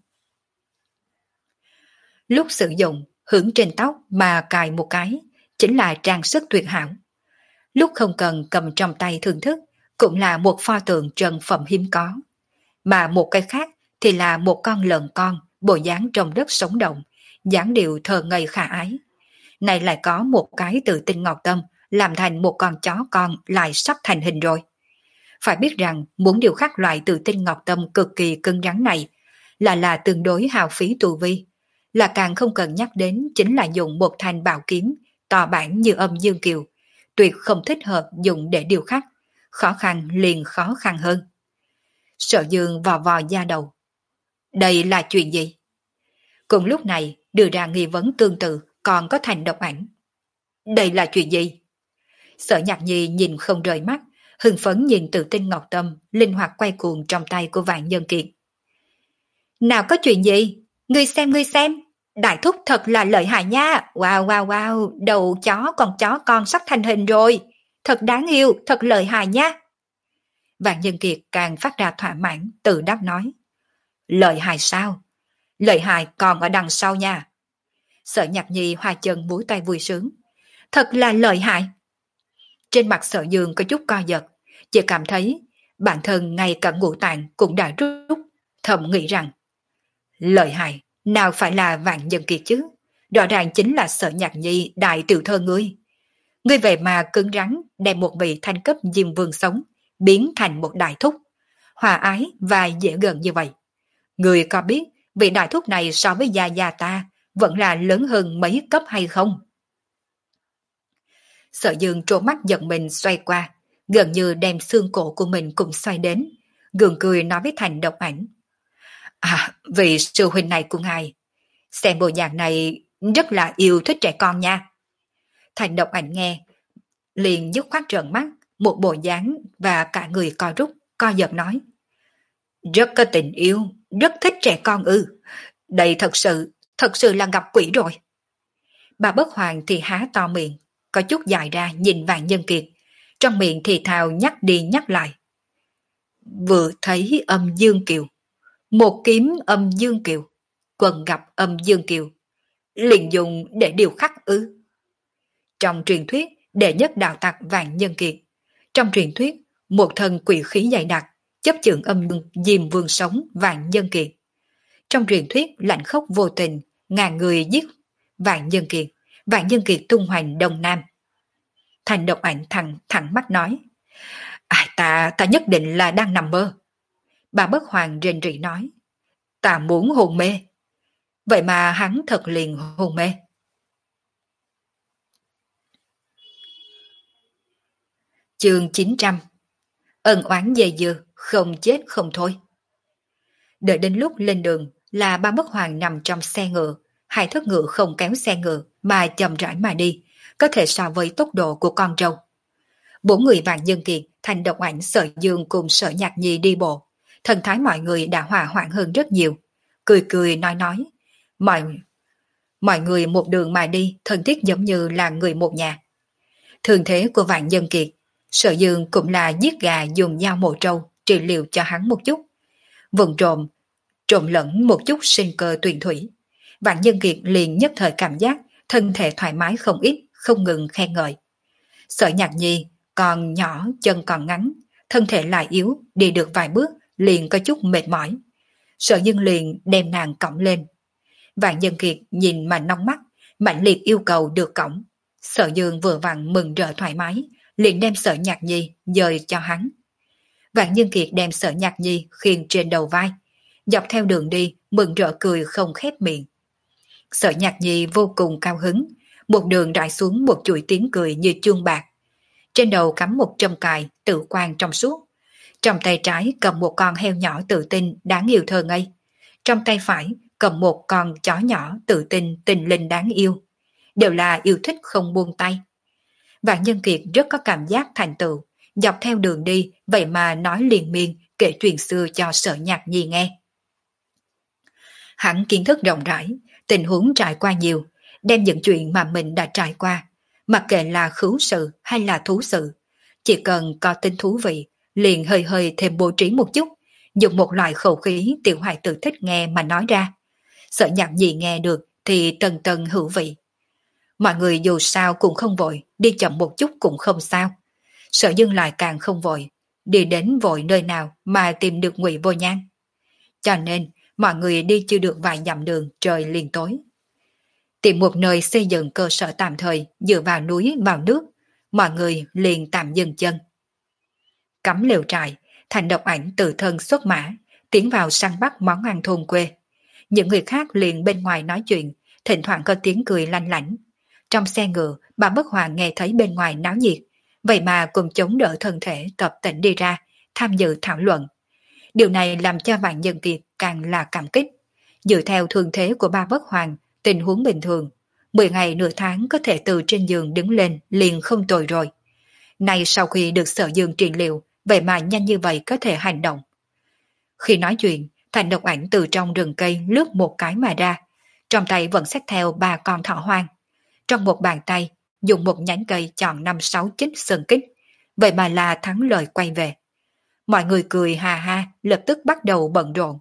Lúc sử dụng, hưởng trên tóc mà cài một cái, chính là trang sức tuyệt hảo. Lúc không cần cầm trong tay thưởng thức, cũng là một pho tượng trần phẩm hiếm có. Mà một cái khác thì là một con lợn con, bộ dáng trông rất sống động, dáng điệu thờ ngây khả ái. Này lại có một cái Tự Tinh Ngọc Tâm, làm thành một con chó con lại sắp thành hình rồi. Phải biết rằng muốn điều khắc loại Tự Tinh Ngọc Tâm cực kỳ cứng rắn này là là tương đối hao phí tu vi, là càng không cần nhắc đến chính là dùng một thanh bảo kiếm to bản như âm dương kiều, tuyệt không thích hợp dùng để điều khắc, khó khăn liền khó khăn hơn. Sở Dương vò vò da đầu. Đây là chuyện gì? Cùng lúc này đưa ra nghi vấn tương tự còn có Thành Độc Ảnh. Đây là chuyện gì? Sở Nhạc Nhi nhìn không rời mắt, hưng phấn nhìn Tự Tinh Ngọc Tâm linh hoạt quay cuồng trong tay của Vạn Nhân Kiệt. Nào có chuyện gì? Ngươi xem ngươi xem, đại thúc thật là lợi hại nha. Wow wow wow, đầu chó còn chó con sắp thành hình rồi. Thật đáng yêu, thật lợi hại nha. Vạn Nhân Kiệt càng phát ra thỏa mãn, tự đáp nói. Lợi hại sao? Lợi hại còn ở đằng sau nha. Sở Nhạc Nhi hoa chân múa tay vui sướng. Thật là lợi hại. Trên mặt Sở Dương có chút co giật, chỉ cảm thấy bản thân ngay cả ngũ tạng cũng đã rút, thầm nghĩ rằng lợi hại, nào phải là Vạn Nhân Kiệt chứ, rõ ràng chính là Sở Nhạc Nhi đại tiểu thơ ngươi. Ngươi về mà cứng rắn đem một vị thanh cấp diêm vương sống biến thành một đại thúc, hòa ái và dễ gần như vậy. Ngươi có biết vị đại thúc này so với gia gia ta vẫn là lớn hơn mấy cấp hay không? Sở Dương trố mắt giật mình xoay qua, gần như đem xương cổ của mình cùng xoay đến, gượng cười nói với Thành Độc Ảnh. À, vị sư huynh này của ngài, xem bộ dạng này rất là yêu thích trẻ con nha. Thành Độc Ảnh nghe, liền dứt khoát trợn mắt, một bộ dáng và cả người co rút, co giật nói. Rất có tình yêu, rất thích trẻ con ư. Đây thật sự, thật sự là gặp quỷ rồi. Bà Bất Hoàng thì há to miệng, có chút dài ra nhìn Vạn Nhân Kiệt, trong miệng thì thào nhắc đi nhắc lại. Vừa thấy âm dương kiều, một kiếm âm dương kiều, quần gặp âm dương kiều, liền dùng để điều khắc ư. Trong truyền thuyết, đệ nhất đạo tặc Vạn Nhân Kiệt, trong truyền thuyết, một thần quỷ khí dày đặc, chấp chưởng âm dương diêm vương sống Vạn Nhân Kiệt. Trong truyền thuyết, lạnh khốc vô tình, ngàn người giết Vạn Nhân Kiệt, Vạn Nhân Kiệt tung hoành Đông Nam. Thành Độc Ảnh thẳng thẳng mắt nói. À, ta, ta nhất định là đang nằm mơ. Bà Bất Hoàng rên rỉ nói. Ta muốn hôn mê. Vậy mà hắn thật liền hôn mê. Chương chín trăm. Ân oán dây dưa, không chết không thôi. Đợi đến lúc lên đường là Ba Bất Hoàng nằm trong xe ngựa, hai thất ngựa không kéo xe ngựa mà chậm rãi mà đi, có thể so với tốc độ của con trâu. Bốn người Vạn Nhân Kiệt, Thành Độc Ảnh, Sở Dương cùng Sở Nhạc Nhi đi bộ, thần thái mọi người đã hòa hoãn hơn rất nhiều, cười cười nói nói. Mọi, mọi người một đường mà đi, thân thiết giống như là người một nhà. Thường thế của Vạn Nhân Kiệt, Sở Dương cũng là giết gà dùng dao mổ trâu, trị liệu cho hắn một chút. Vùng trộm, trộn lẫn một chút sinh cơ tuyền thủy. Vạn Nhân Kiệt liền nhất thời cảm giác thân thể thoải mái không ít, không ngừng khen ngợi. Sở Nhạc Nhi còn nhỏ, chân còn ngắn, thân thể lại yếu, đi được vài bước liền có chút mệt mỏi. Sở Dương liền đem nàng cõng lên. Vạn Nhân Kiệt nhìn mà nóng mắt, mạnh liệt yêu cầu được cõng. Sở Dương vừa vặn mừng rỡ thoải mái, liền đem Sở Nhạc Nhi dời cho hắn. Vạn Nhân Kiệt đem Sở Nhạc Nhi khiêng trên đầu vai, dọc theo đường đi mừng rỡ cười không khép miệng. Sở Nhạc Nhi vô cùng cao hứng, một đường rải xuống một chuỗi tiếng cười như chuông bạc. Trên đầu cắm một trâm cài tự quang trong suốt, trong tay trái cầm một con heo nhỏ tự tin đáng yêu thơ ngây, trong tay phải cầm một con chó nhỏ tự tin tình linh đáng yêu, đều là yêu thích không buông tay. Vạn Nhân Kiệt rất có cảm giác thành tựu, dọc theo đường đi vậy mà nói liền miên kể chuyện xưa cho Sở Nhạc Nhi nghe. Hắn kiến thức rộng rãi, tình huống trải qua nhiều, đem những chuyện mà mình đã trải qua, mặc kệ là khứu sự hay là thú sự, chỉ cần có tin thú vị, liền hơi hơi thêm bố trí một chút, dùng một loại khẩu khí tiểu hài tử thích nghe mà nói ra. Sở Nhạc Nhi nghe được thì tần tần hữu vị. Mọi người dù sao cũng không vội, đi chậm một chút cũng không sao. Sở Dương lại càng không vội, đi đến vội nơi nào mà tìm được Ngụy Vô Nhan. Cho nên, mọi người đi chưa được vài dặm đường trời liền tối. Tìm một nơi xây dựng cơ sở tạm thời dựa vào núi vào nước, mọi người liền tạm dừng chân. Cắm lều trại, Thành Độc Ảnh tự thân xuất mã, tiến vào săn bắt món ăn thôn quê. Những người khác liền bên ngoài nói chuyện, thỉnh thoảng có tiếng cười lanh lảnh. Trong xe ngựa, bà Bất Hoàng nghe thấy bên ngoài náo nhiệt, vậy mà cùng chống đỡ thân thể tập tỉnh đi ra, tham dự thảo luận. Điều này làm cho Vạn Nhân Kiệt càng là cảm kích. Dựa theo thương thế của ba bất hoàng, tình huống bình thường, mười ngày nửa tháng có thể từ trên giường đứng lên liền không tồi rồi. Nay sau khi được Sở Dương trị liệu, vậy mà nhanh như vậy có thể hành động. Khi nói chuyện, Thành Độc Ảnh từ trong rừng cây lướt một cái mà ra, trong tay vẫn xách theo ba con thỏ hoang. Trong một bàn tay, dùng một nhánh cây chọn năm sáu chích sơn kích, vậy mà là thắng lợi quay về. Mọi người cười hà ha, lập tức bắt đầu bận rộn.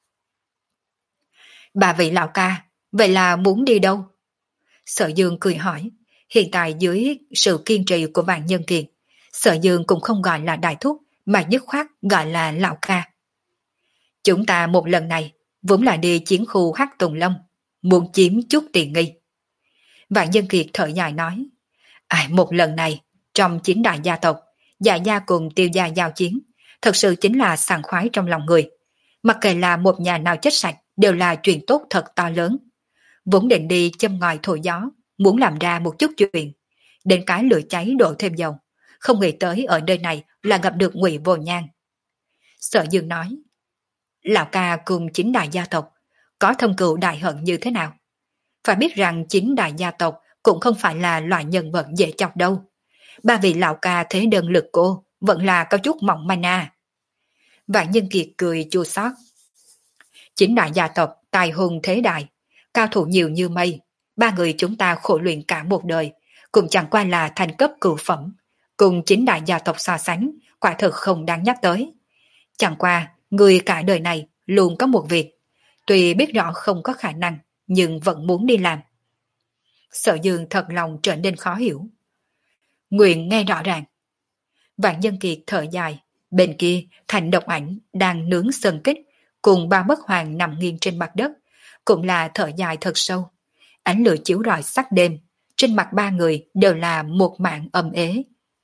Bà vị lão ca, vậy là muốn đi đâu? Sở Dương cười hỏi. Hiện tại dưới sự kiên trì của Vạn Nhân Kiệt, Sở Dương cũng không gọi là đại thúc, mà dứt khoát gọi là lão ca. Chúng ta một lần này vốn là đi chiến khu Hắc Tùng Long, muốn chiếm chút tiền nghi. Vạn Nhân Kiệt thở dài nói, à, một lần này trong chín đại gia tộc, Dạ gia cùng Tiêu gia giao chiến, thật sự chính là sảng khoái trong lòng người. Mặc kệ là một nhà nào chết sạch đều là chuyện tốt thật to lớn. Vốn định đi châm ngòi thổi gió, muốn làm ra một chút chuyện, đến cái lửa cháy đổ thêm dầu, không nghĩ tới ở nơi này là gặp được Ngụy Vô Nhan. Sở Dương nói, lão ca cùng chín đại gia tộc có thâm cừu đại hận như thế nào? Phải biết rằng chín đại gia tộc cũng không phải là loại nhân vật dễ chọc đâu. Ba vị lão ca thế đơn lực cô vẫn là có chút mỏng manh à. Vạn Nhân Kiệt cười chua xót. Chín đại gia tộc tài hùng thế đại, cao thủ nhiều như mây, ba người chúng ta khổ luyện cả một đời, cũng chẳng qua là thành cấp cửu phẩm, cùng chín đại gia tộc so sánh, quả thực không đáng nhắc tới. Chẳng qua, người cả đời này luôn có một việc, tuy biết rõ không có khả năng, nhưng vẫn muốn đi làm. Sở Dương thật lòng trở nên khó hiểu. Nguyện nghe rõ ràng. Vạn Nhân Kiệt thở dài, bên kia Thành Độc Ảnh đang nướng sơn kích, cùng ba bất hoàng nằm nghiêng trên mặt đất, cũng là thở dài thật sâu. Ánh lửa chiếu rọi sắc đêm, trên mặt ba người đều là một mảng âm ế.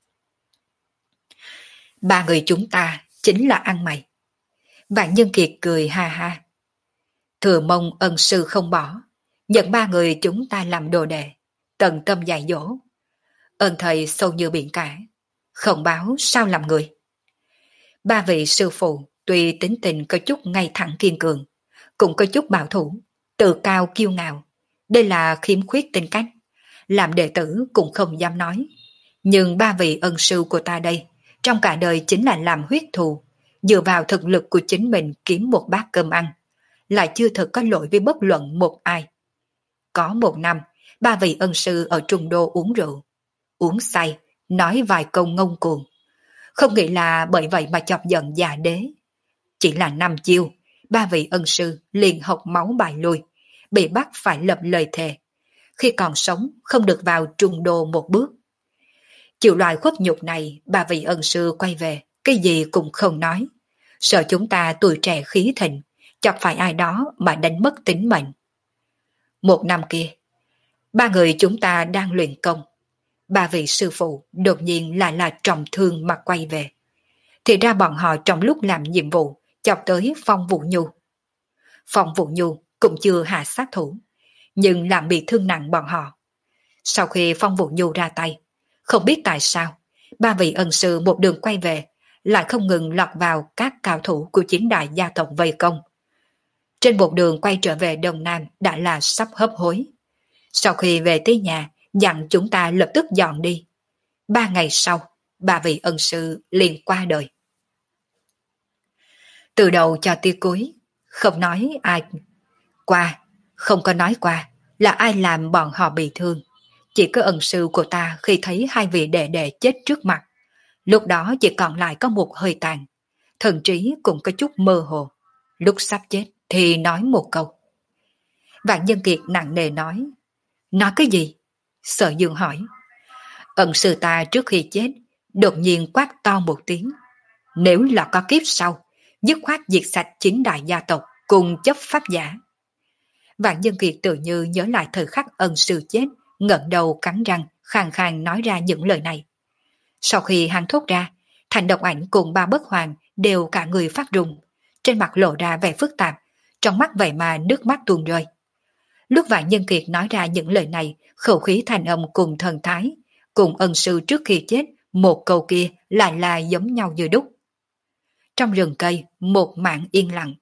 Ba người chúng ta chính là ăn mày. Vạn Nhân Kiệt cười ha ha. Thừa mong ân sư không bỏ, nhận ba người chúng ta làm đồ đệ, tận tâm dạy dỗ. Ơn thầy sâu như biển cả, không báo sao làm người. Ba vị sư phụ tuy tính tình có chút ngay thẳng kiên cường, cũng có chút bảo thủ, tự cao kiêu ngạo. Đây là khiếm khuyết tính cách, làm đệ tử cũng không dám nói. Nhưng ba vị ân sư của ta đây, trong cả đời chính là làm huyết thù, dựa vào thực lực của chính mình kiếm một bát cơm ăn, lại chưa thực có lỗi với bất luận một ai. Có một năm, ba vị ân sư ở Trung Đô uống rượu, uống say, nói vài câu ngông cuồng. Không nghĩ là bởi vậy mà chọc giận già đế. Chỉ là năm chiêu, ba vị ân sư liền học máu bài lui, bị bắt phải lập lời thề. Khi còn sống không được vào Trung Đô một bước. Chịu loại khuất nhục này, ba vị ân sư quay về, cái gì cũng không nói. Sợ chúng ta tuổi trẻ khí thịnh, chọc phải ai đó mà đánh mất tính mệnh. Một năm kia, ba người chúng ta đang luyện công. Ba vị sư phụ đột nhiên lại là trọng thương mà quay về. Thì ra bọn họ trong lúc làm nhiệm vụ chọc tới Phong Vũ Nhu. Phong Vũ Nhu cũng chưa hạ sát thủ, nhưng làm bị thương nặng bọn họ. Sau khi Phong Vũ Nhu ra tay, không biết tại sao, ba vị ân sư một đường quay về, lại không ngừng lọt vào các cao thủ của chín đại gia tộc vây công. Trên một đường quay trở về Đông Nam đã là sắp hấp hối. Sau khi về tới nhà, dặn chúng ta lập tức dọn đi. Ba ngày sau, ba vị ân sư liền qua đời. Từ đầu cho tới cuối, không nói ai qua, không có nói qua là ai làm bọn họ bị thương. Chỉ có ân sư của ta khi thấy hai vị đệ đệ chết trước mặt, lúc đó chỉ còn lại có một hơi tàn, thần trí cũng có chút mơ hồ. Lúc sắp chết thì nói một câu. Vạn Nhân Kiệt nặng nề nói. Nói cái gì? Sở Dương hỏi. Ân sư ta trước khi chết đột nhiên quát to một tiếng. Nếu là có kiếp sau, dứt khoát diệt sạch chín đại gia tộc cùng chấp pháp giả. Vạn Nhân Kiệt tự như nhớ lại thời khắc ân sư chết, ngẩng đầu cắn răng, khàn khàn nói ra những lời này. Sau khi hắn thốt ra, Thành Độc Ảnh cùng ba bất hoàng đều cả người phát run, trên mặt lộ ra vẻ phức tạp, trong mắt vậy mà nước mắt tuôn rơi. Lúc Vạn Nhân Kiệt nói ra những lời này, khẩu khí thành âm cùng thần thái, cùng ân sư trước khi chết một câu kia lại là giống nhau như đúc. Trong rừng cây, một mảng yên lặng.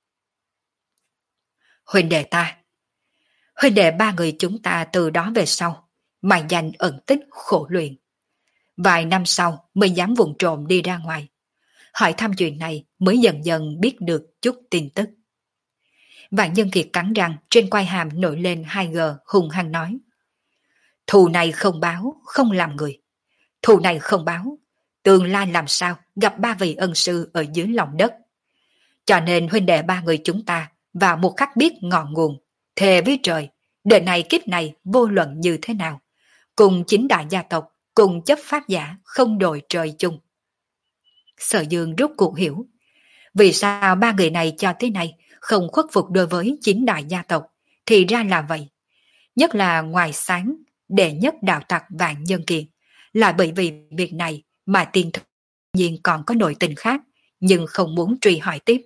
Huynh đệ ta, huynh đệ ba người chúng ta từ đó về sau, mài danh ẩn tích khổ luyện. Vài năm sau mới dám vùng trộm đi ra ngoài. Hỏi thăm chuyện này mới dần dần biết được chút tin tức. Vạn Nhân Kiệt cắn răng, trên quai hàm nổi lên hai gờ hung hăng nói. Thù này không báo, không làm người. Thù này không báo, tương lai làm sao gặp ba vị ân sư ở dưới lòng đất. Cho nên huynh đệ ba người chúng ta vào một khắc biết ngọn nguồn, thề với trời, đời này kiếp này vô luận như thế nào, cùng chính đại gia tộc, cùng chấp pháp giả không đội trời chung. Sở Dương rốt cuộc hiểu, vì sao ba người này cho tới nay không khuất phục đối với chính đại gia tộc, thì ra là vậy. Nhất là ngoài sáng, đệ nhất đạo tặc Vạn Nhân Kiệt, là bởi vì việc này mà tiên thực nhiên còn có nội tình khác, nhưng không muốn truy hỏi tiếp.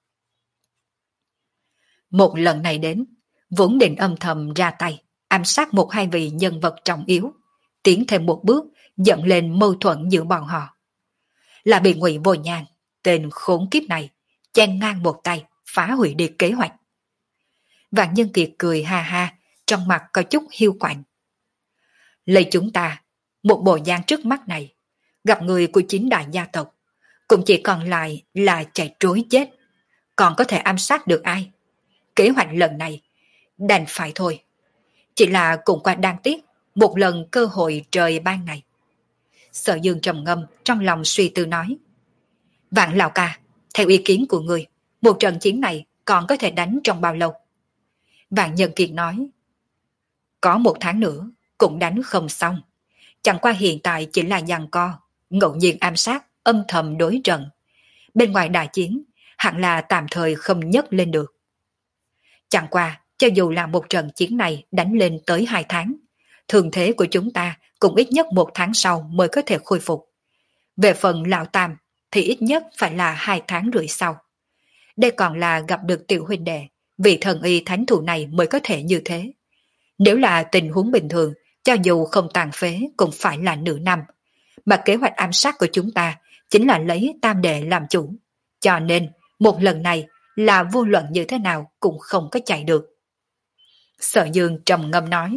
Một lần này đến, vốn định âm thầm ra tay, ám sát một hai vị nhân vật trọng yếu, tiến thêm một bước, dẫn lên mâu thuẫn giữa bọn họ. Là bị Ngụy Vô Nhàn, tên khốn kiếp này, chen ngang một tay, phá hủy đi kế hoạch. Vạn Nhân Kiệt cười ha ha, trong mặt có chút hiu quạnh. Lấy chúng ta, một bộ dáng trước mắt này, gặp người của chính đại gia tộc, cũng chỉ còn lại là chạy trối chết, còn có thể ám sát được ai? Kế hoạch lần này, đành phải thôi. Chỉ là cũng quá đáng tiếc, một lần cơ hội trời ban này. Sở Dương trầm ngâm, trong lòng suy tư nói. Vạn lão ca, theo ý kiến của người, một trận chiến này còn có thể đánh trong bao lâu? Vạn Nhân Kiệt nói. Có một tháng nữa, cũng đánh không xong. Chẳng qua hiện tại chỉ là giằng co, ngẫu nhiên ám sát, âm thầm đối trận. Bên ngoài đại chiến, hẳn là tạm thời không nhấc lên được. Chẳng qua, cho dù là một trận chiến này đánh lên tới hai tháng, thường thế của chúng ta cũng ít nhất một tháng sau mới có thể khôi phục. Về phần lão tam, thì ít nhất phải là hai tháng rưỡi sau. Đây còn là gặp được tiểu huynh đệ, vì thần y thánh thủ này mới có thể như thế. Nếu là tình huống bình thường, cho dù không tàn phế cũng phải là nửa năm. Mà kế hoạch ám sát của chúng ta chính là lấy tam đệ làm chủ. Cho nên, một lần này là vô luận như thế nào cũng không có chạy được. Sở Dương trầm ngâm nói.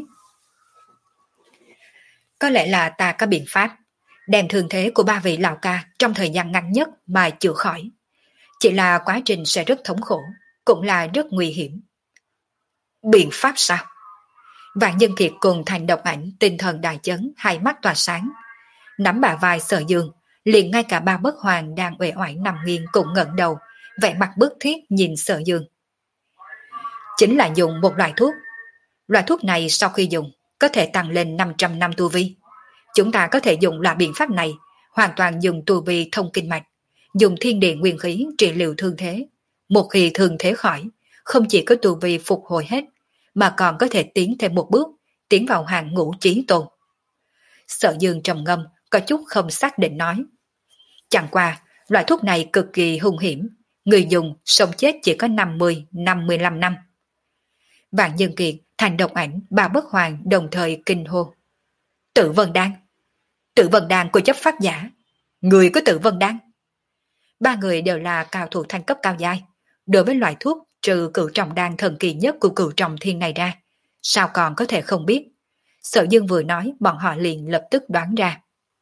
Có lẽ là ta có biện pháp, đem thương thế của ba vị lão ca trong thời gian ngắn nhất mà chữa khỏi. Chỉ là quá trình sẽ rất thống khổ, cũng là rất nguy hiểm. Biện pháp sao? Vạn Nhân Kiệt cùng Thành Độc Ảnh tinh thần đại chấn, hai mắt tỏa sáng. Nắm bả vai Sở Dương, liền ngay cả ba bất hoàng đang uể oải nằm nghiêng cũng ngẩng đầu, vẻ mặt bức thiết nhìn Sở Dương. Chính là dùng một loại thuốc. Loại thuốc này sau khi dùng, có thể tăng lên năm trăm năm tu vi. Chúng ta có thể dùng loại biện pháp này, hoàn toàn dùng tu vi thông kinh mạch, dùng thiên địa nguyên khí trị liệu thương thế. Một khi thương thế khỏi, không chỉ có tu vi phục hồi hết, mà còn có thể tiến thêm một bước, tiến vào hàng ngũ chí tôn. Sở Dương trầm ngâm, có chút không xác định nói. Chẳng qua, loại thuốc này cực kỳ hung hiểm, người dùng sống chết chỉ có năm mươi đến năm mươi lăm năm. Vạn Nhân Kiệt, Thành Độc Ảnh, ba bất hoàng đồng thời kinh hô. Tử Vân Đan! Tử Vân Đan của chấp pháp giả! Người có Tử Vân Đan! Ba người đều là cao thủ thanh cấp cao giai. Đối với loại thuốc trừ cửu trọng đan thần kỳ nhất của cửu trọng thiên này ra, sao còn có thể không biết? Sở Dương vừa nói, bọn họ liền lập tức đoán ra.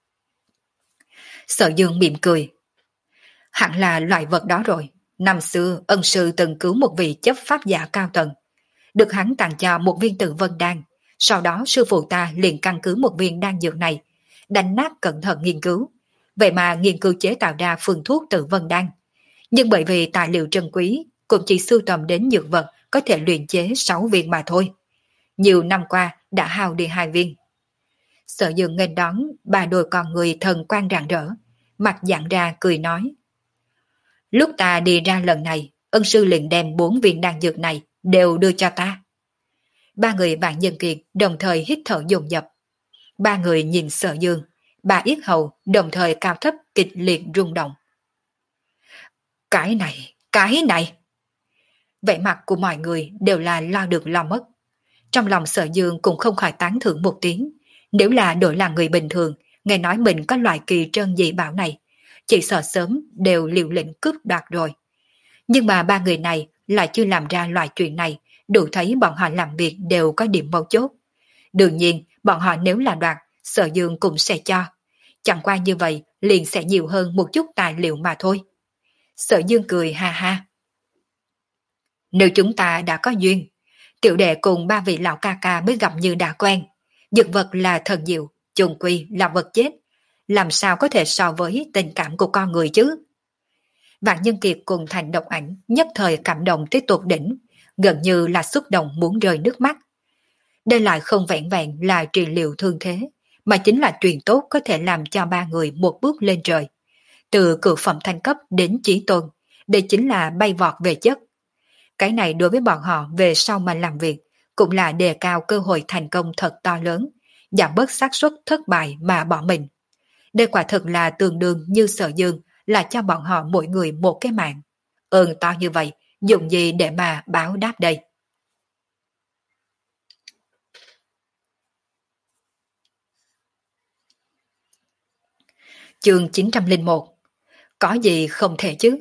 Sở Dương mỉm cười. Hẳn là loại vật đó rồi. Năm xưa, ân sư từng cứu một vị chấp pháp giả cao tầng. Được hắn tặng cho một viên Tử Vân Đan. Sau đó sư phụ ta liền căn cứ một viên đan dược này, đánh nát cẩn thận nghiên cứu. Vậy mà nghiên cứu chế tạo ra phương thuốc Tử Vân Đan. Nhưng bởi vì tài liệu trân quý, cũng chỉ sưu tầm đến dược vật có thể luyện chế sáu viên mà thôi. Nhiều năm qua đã hao đi hai viên. Sở Dương nghênh đón ba đôi con người thần quang rạng rỡ, mặt dạng ra cười nói. Lúc ta đi ra lần này, ân sư liền đem bốn viên đan dược này đều đưa cho ta. Ba người Vạn Nhân Kiệt đồng thời hít thở dồn dập. Ba người nhìn Sở Dương, ba yết hầu đồng thời cao thấp kịch liệt rung động. Cái này, cái này! Vẻ mặt của mọi người đều là lo được lo mất. Trong lòng Sở Dương cũng không khỏi tán thưởng một tiếng. Nếu là đổi là người bình thường, nghe nói mình có loại kỳ trân dị bảo này, chỉ sợ sớm đều liều lĩnh cướp đoạt rồi. Nhưng mà ba người này lại chưa làm ra loại chuyện này, đủ thấy bọn họ làm việc đều có điểm mấu chốt. Đương nhiên, bọn họ nếu là đoạt, Sở Dương cũng sẽ cho. Chẳng qua như vậy, liền sẽ nhiều hơn một chút tài liệu mà thôi. Sở Dương cười ha ha. Nếu chúng ta đã có duyên, tiểu đệ cùng ba vị lão ca ca mới gặp như đã quen. Dược vật là thần diệu, chung quy là vật chết. Làm sao có thể so với tình cảm của con người chứ? Vạn Nhân Kiệt cùng Thành Độc Ảnh nhất thời cảm động tới tột đỉnh, gần như là xúc động muốn rơi nước mắt. Đây lại không vẹn vẹn là trị liệu thương thế, mà chính là truyền tốt có thể làm cho ba người một bước lên trời. Từ cửu phẩm thanh cấp đến chí tôn, đây chính là bay vọt về chất. Cái này đối với bọn họ về sau mà làm việc, cũng là đề cao cơ hội thành công thật to lớn, giảm bớt xác suất thất bại mà bỏ mình. Đây quả thực là tương đương như Sở Dương là cho bọn họ mỗi người một cái mạng. Ơn to như vậy, dùng gì để mà báo đáp đây? Chương chín trăm lẻ một. Có gì không thể chứ?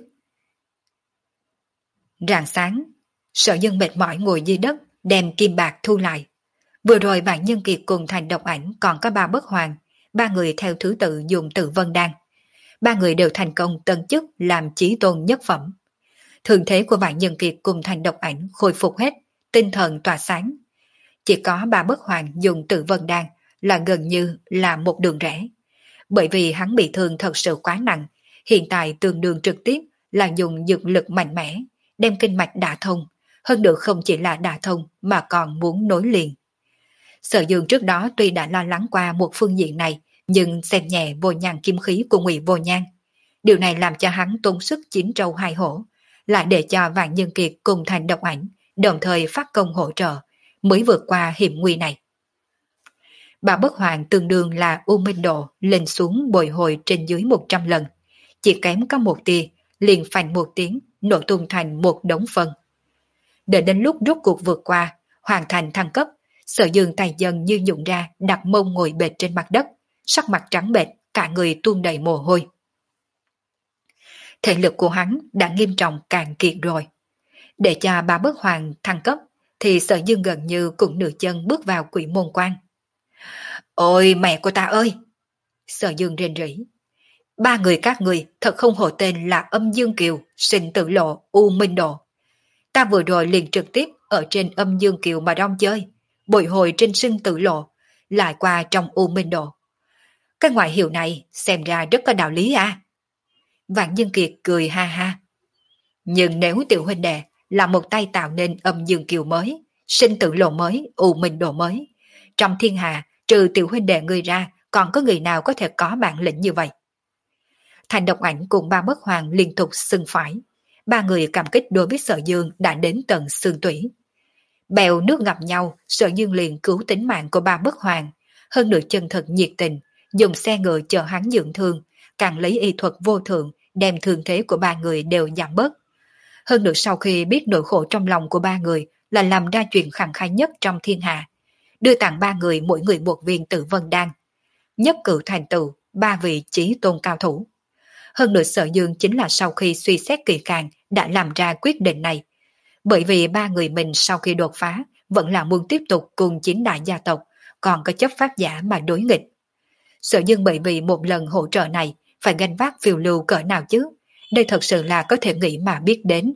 Rạng sáng, Sở Dương mệt mỏi ngồi dưới đất, đem kim bạc thu lại. Vừa rồi Vạn Nhân Kiệt cùng Thành Độc Ảnh còn có ba bất hoàng, ba người theo thứ tự dùng Tử Vân Đan. Ba người đều thành công tân chức làm chí tôn nhất phẩm. Thường thế của Vạn Nhân Kiệt cùng Thành Độc Ảnh khôi phục hết, tinh thần tỏa sáng. Chỉ có ba bất hoàng dùng Tử Vân Đan là gần như là một đường rẽ. Bởi vì hắn bị thương thật sự quá nặng, hiện tại tương đương trực tiếp là dùng dược lực mạnh mẽ, đem kinh mạch đả thông, hơn nữa không chỉ là đả thông mà còn muốn nối liền. Sở Dương trước đó tuy đã lo lắng qua một phương diện này, nhưng xem nhẹ vô nhan kim khí của Ngụy Vô Nhan. Điều này làm cho hắn tốn sức chín trâu hai hổ, lại để cho Vạn Nhân Kiệt cùng Thành Độc Ảnh đồng thời phát công hỗ trợ, mới vượt qua hiểm nguy này. Bà bất hoàng tương đương là U Minh Độ lên xuống bồi hồi trên dưới một trăm lần, chỉ kém có một tia, liền phành một tiếng, nổ tung thành một đống phân. Đợi đến lúc rốt cuộc vượt qua, hoàn thành thăng cấp, Sở Dương tay dần như nhũn ra, đặt mông ngồi bệt trên mặt đất, sắc mặt trắng bệch, cả người tuôn đầy mồ hôi. Thể lực của hắn đã nghiêm trọng cạn kiệt rồi. Để cho bà bất hoàng thăng cấp, thì Sở Dương gần như cũng nửa chân bước vào quỷ môn quan. Ôi mẹ của ta ơi! Sở Dương rên rỉ. Ba người các người thật không hổ tên là Âm Dương Kiều, Sinh Tử Lộ, U Minh Độ. Ta vừa rồi liền trực tiếp ở trên Âm Dương Kiều mà đông chơi, bồi hồi trên Sinh Tử Lộ, lại qua trong U Minh Độ. Cái ngoại hiệu này xem ra rất có đạo lý à? Vạn Nhân Kiệt cười ha ha. Nhưng nếu tiểu huynh đệ là một tay tạo nên Âm Dương Kiều mới, Sinh Tử Lộ mới, U Minh Độ mới, trong thiên hạ trừ tiểu huynh đệ người ra, còn có người nào có thể có bản lĩnh như vậy? Thành Độc Ảnh cùng ba bất hoàng liên tục xưng phải. Ba người cảm kích đối với Sở Dương đã đến tận xương tủy. Bèo nước gặp nhau, Sở Dương liền cứu tính mạng của ba bất hoàng, hơn nữa chân thật nhiệt tình, dùng xe ngựa chờ hắn dưỡng thương, càng lấy y thuật vô thượng, đem thương thế của ba người đều giảm bớt. Hơn nữa sau khi biết nỗi khổ trong lòng của ba người là làm ra chuyện khẳng khai nhất trong thiên hạ, đưa tặng ba người mỗi người một viên Tử Vân Đan, nhất cử thành tựu ba vị chí tôn cao thủ. Hơn nữa Sở Dương chính là sau khi suy xét kỹ càng đã làm ra quyết định này, bởi vì ba người mình sau khi đột phá vẫn là muốn tiếp tục cùng chín đại gia tộc, còn có chấp pháp giả mà đối nghịch. Sở Dương bởi vì một lần hỗ trợ này phải gánh vác phiêu lưu cỡ nào chứ, đây thật sự là có thể nghĩ mà biết đến.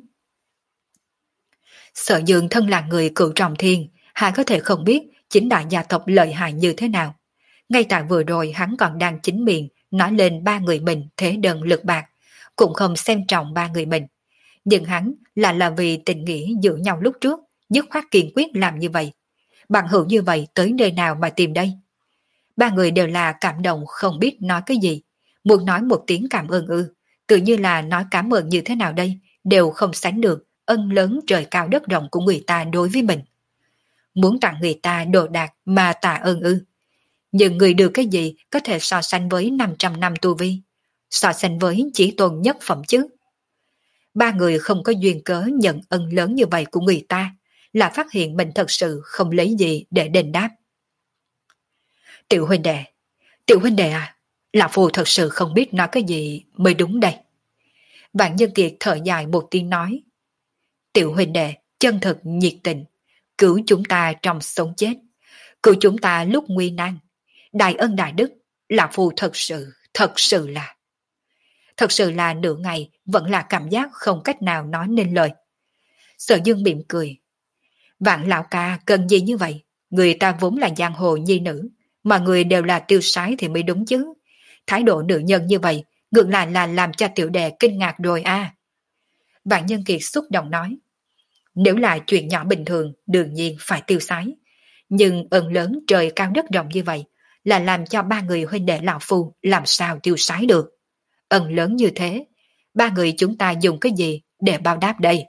Sở Dương thân là người cựu trọng thiên, hắn có thể không biết chín đại gia tộc lợi hại như thế nào. Ngay tại vừa rồi hắn còn đang chính miệng nói lên ba người mình thế đơn lực bạc, cũng không xem trọng ba người mình. Nhưng hắn là là vì tình nghĩa giữa nhau lúc trước, dứt khoát kiên quyết làm như vậy. Bằng hữu như vậy tới nơi nào mà tìm đây? Ba người đều là cảm động không biết nói cái gì, muốn nói một tiếng cảm ơn ư, tự như là nói cảm ơn như thế nào đây, đều không sánh được ân lớn trời cao đất rộng của người ta đối với mình. Muốn tặng người ta đồ đạc mà tạ ơn ư. Nhưng người được cái gì có thể so sánh với năm trăm năm tu vi, so sánh với chỉ tôn nhất phẩm chứ. Ba người không có duyên cớ nhận ân lớn như vậy của người ta, là phát hiện mình thật sự không lấy gì để đền đáp. Tiểu huynh đệ, tiểu huynh đệ à, Lão Phu thật sự không biết nói cái gì mới đúng đây. Vạn Nhân Kiệt thở dài một tiếng nói. Tiểu huynh đệ, chân thật nhiệt tình, cứu chúng ta trong sống chết, cứu chúng ta lúc nguy nan. Đại ân đại đức, Lão Phu thật sự, thật sự là... Thật sự là nửa ngày vẫn là cảm giác không cách nào nói nên lời. Sở Dương mỉm cười. Vạn lão ca cần gì như vậy? Người ta vốn là giang hồ nhi nữ, mà người đều là tiêu sái thì mới đúng chứ. Thái độ nữ nhân như vậy, ngược lại là làm cho tiểu đệ kinh ngạc rồi a. Vạn Nhân Kiệt xúc động nói. Nếu là chuyện nhỏ bình thường, đương nhiên phải tiêu sái. Nhưng ơn lớn trời cao đất rộng như vậy, là làm cho ba người huynh đệ lão phu làm sao tiêu sái được. Ân lớn như thế, ba người chúng ta dùng cái gì để báo đáp đây?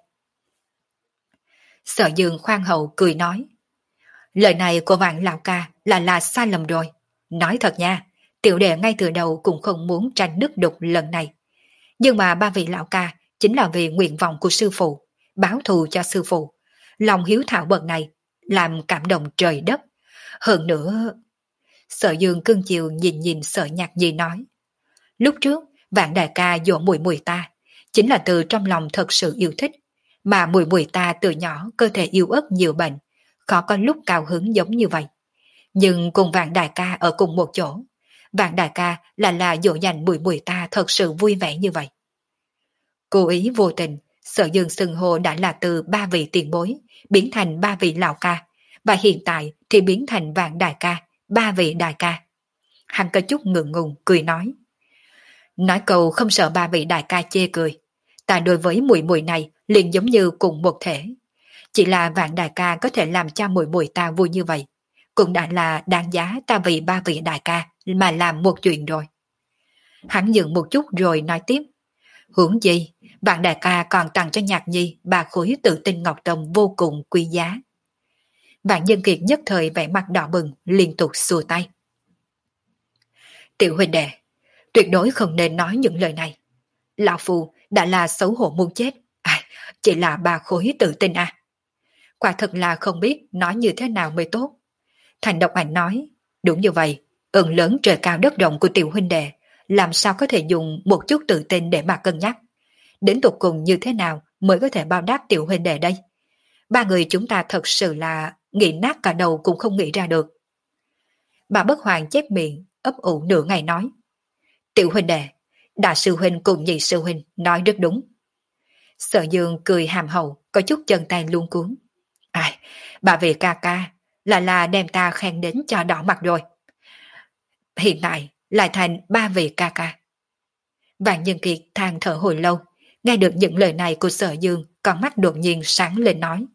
Sở Dương khoan hậu cười nói. Lời này của Vạn lão ca là là sai lầm rồi. Nói thật nha, tiểu đệ ngay từ đầu cũng không muốn tranh nước đục lần này. Nhưng mà ba vị lão ca chính là vì nguyện vọng của sư phụ, báo thù cho sư phụ. Lòng hiếu thảo bậc này làm cảm động trời đất. Hơn nữa... Sở Dương cưng chiều nhìn nhìn Sở Nhạc Nhi nói. Lúc trước, Vạn đại ca dỗ mùi mùi ta, chính là từ trong lòng thật sự yêu thích. Mà mùi mùi ta từ nhỏ cơ thể yếu ớt nhiều bệnh, khó có lúc cao hứng giống như vậy. Nhưng cùng Vạn đại ca ở cùng một chỗ, Vạn đại ca là là dỗ dành mùi mùi ta thật sự vui vẻ như vậy. Cố ý vô tình, Sở Dương xưng hô đã là từ ba vị tiền bối, biến thành ba vị lão ca, và hiện tại thì biến thành Vạn đại ca, ba vị đại ca. Hắn có chút ngượng ngùng cười nói. Nói câu không sợ ba vị đại ca chê cười. Ta đối với mùi mùi này liền giống như cùng một thể. Chỉ là Vạn đại ca có thể làm cho mùi mùi ta vui như vậy, cũng đã là đáng giá ta vì ba vị đại ca mà làm một chuyện rồi. Hắn dừng một chút rồi nói tiếp. Huống gì, Vạn đại ca còn tặng cho Nhạc Nhi ba khối tự tinh ngọc tông vô cùng quý giá. Vạn Nhân Kiệt nhất thời vẻ mặt đỏ bừng, liên tục xua tay. Tiểu huynh đệ, tuyệt đối không nên nói những lời này. Lão Phu đã là xấu hổ muốn chết, à, chỉ là ba khối tự tin à. Quả thật là không biết nói như thế nào mới tốt. Thành Độc Ảnh nói, đúng như vậy, ơn lớn trời cao đất rộng của tiểu huynh đệ, làm sao có thể dùng một chút tự tin để mà cân nhắc. Đến tục cùng như thế nào mới có thể báo đáp tiểu huynh đệ đây? Ba người chúng ta thật sự là nghĩ nát cả đầu cũng không nghĩ ra được. Bà Bất Hoàng chép miệng, ấp ủ nửa ngày nói. Tiểu huynh đệ, đại sư huynh cùng nhị sư huynh nói rất đúng. Sở Dương cười hàm hậu, có chút chân tay luống cuống. Ai, bà về ca ca, là là đem ta khen đến cho đỏ mặt rồi. Hiện tại lại thành ba vị ca ca. Vạn Nhân Kiệt than thở hồi lâu, nghe được những lời này của Sở Dương, con mắt đột nhiên sáng lên nói.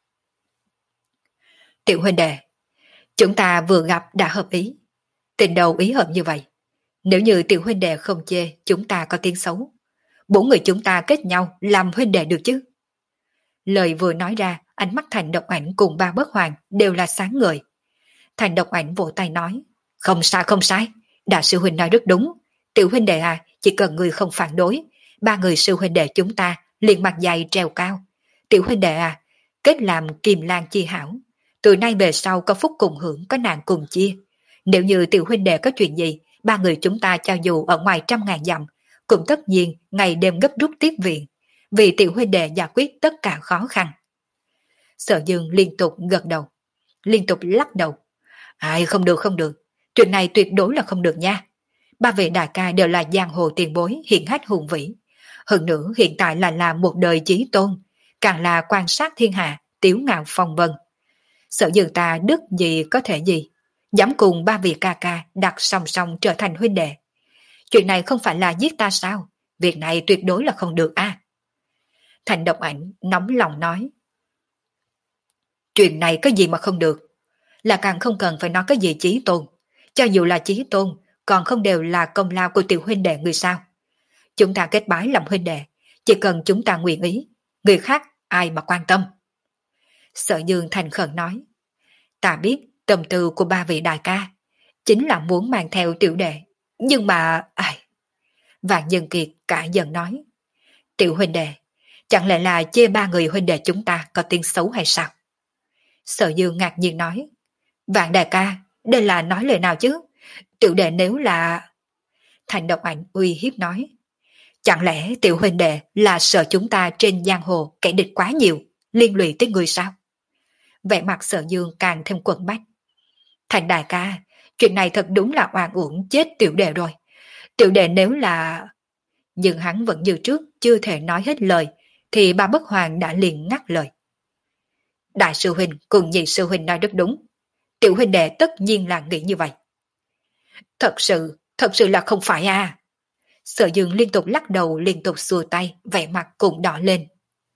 Tiểu huynh đệ, chúng ta vừa gặp đã hợp ý. Tình đầu ý hợp như vậy. Nếu như tiểu huynh đệ không chê chúng ta có tiếng xấu, bốn người chúng ta kết nhau làm huynh đệ được chứ? Lời vừa nói ra, ánh mắt Thành Độc Ảnh cùng ba Bất Hoàng đều là sáng ngời. Thành Độc Ảnh vỗ tay nói, không sai không sai, đại sư huynh nói rất đúng. Tiểu huynh đệ à, chỉ cần người không phản đối, ba người sư huynh đệ chúng ta liền mặt dày trèo cao. Tiểu huynh đệ à, kết làm kim lan chi hảo, từ nay về sau có phúc cùng hưởng, có nạn cùng chia. Nếu như tiểu huynh đệ có chuyện gì, ba người chúng ta cho dù ở ngoài trăm ngàn dặm, cũng tất nhiên ngày đêm gấp rút tiếp viện, vì tiểu huynh đệ giải quyết tất cả khó khăn. Sở Dương liên tục gật đầu, liên tục lắc đầu. Ai, không được không được, chuyện này tuyệt đối là không được nha. Ba vị đại ca đều là giang hồ tiền bối hiển hách hùng vĩ. Hơn nữa hiện tại là là một đời chí tôn, càng là quan sát thiên hạ, tiếu ngạo phong vân. Sở Dương ta đức gì có thể gì, dám cùng ba vị ca ca đặt song song trở thành huynh đệ. Chuyện này không phải là giết ta sao? Việc này tuyệt đối là không được a. À? Thành Độc Ảnh nóng lòng nói. Chuyện này có gì mà không được? Là càng không cần phải nói cái gì chí tôn. Cho dù là chí tôn, còn không đều là công lao của tiểu huynh đệ người sao? Chúng ta kết bái làm huynh đệ, chỉ cần chúng ta nguyện ý, người khác ai mà quan tâm. Sở Dương thành khẩn nói. Ta biết tâm tư của ba vị đại ca, chính là muốn mang theo tiểu đệ. Nhưng mà... Ai... Vạn Nhân Kiệt cả giận nói. Tiểu huynh đệ, chẳng lẽ là chê ba người huynh đệ chúng ta có tiếng xấu hay sao? Sở Dương ngạc nhiên nói. Vạn đại ca, đây là nói lời nào chứ? Tiểu đệ nếu là... Thành độc ảnh uy hiếp nói. Chẳng lẽ tiểu huynh đệ là sợ chúng ta trên giang hồ kẻ địch quá nhiều, liên lụy tới người sao? Vẻ mặt Sở Dương càng thêm quẩn bách. Thành đại ca, chuyện này thật đúng là oan uổng chết tiểu đệ rồi. Tiểu đệ nếu là... Nhưng hắn vẫn như trước, chưa thể nói hết lời, thì bà Bất Hoàng đã liền ngắt lời. Đại sư huynh cùng nhị sư huynh nói rất đúng. Tiểu huynh đệ tất nhiên là nghĩ như vậy. Thật sự, thật sự là không phải à. Sở Dương liên tục lắc đầu, liên tục xua tay, vẻ mặt cũng đỏ lên.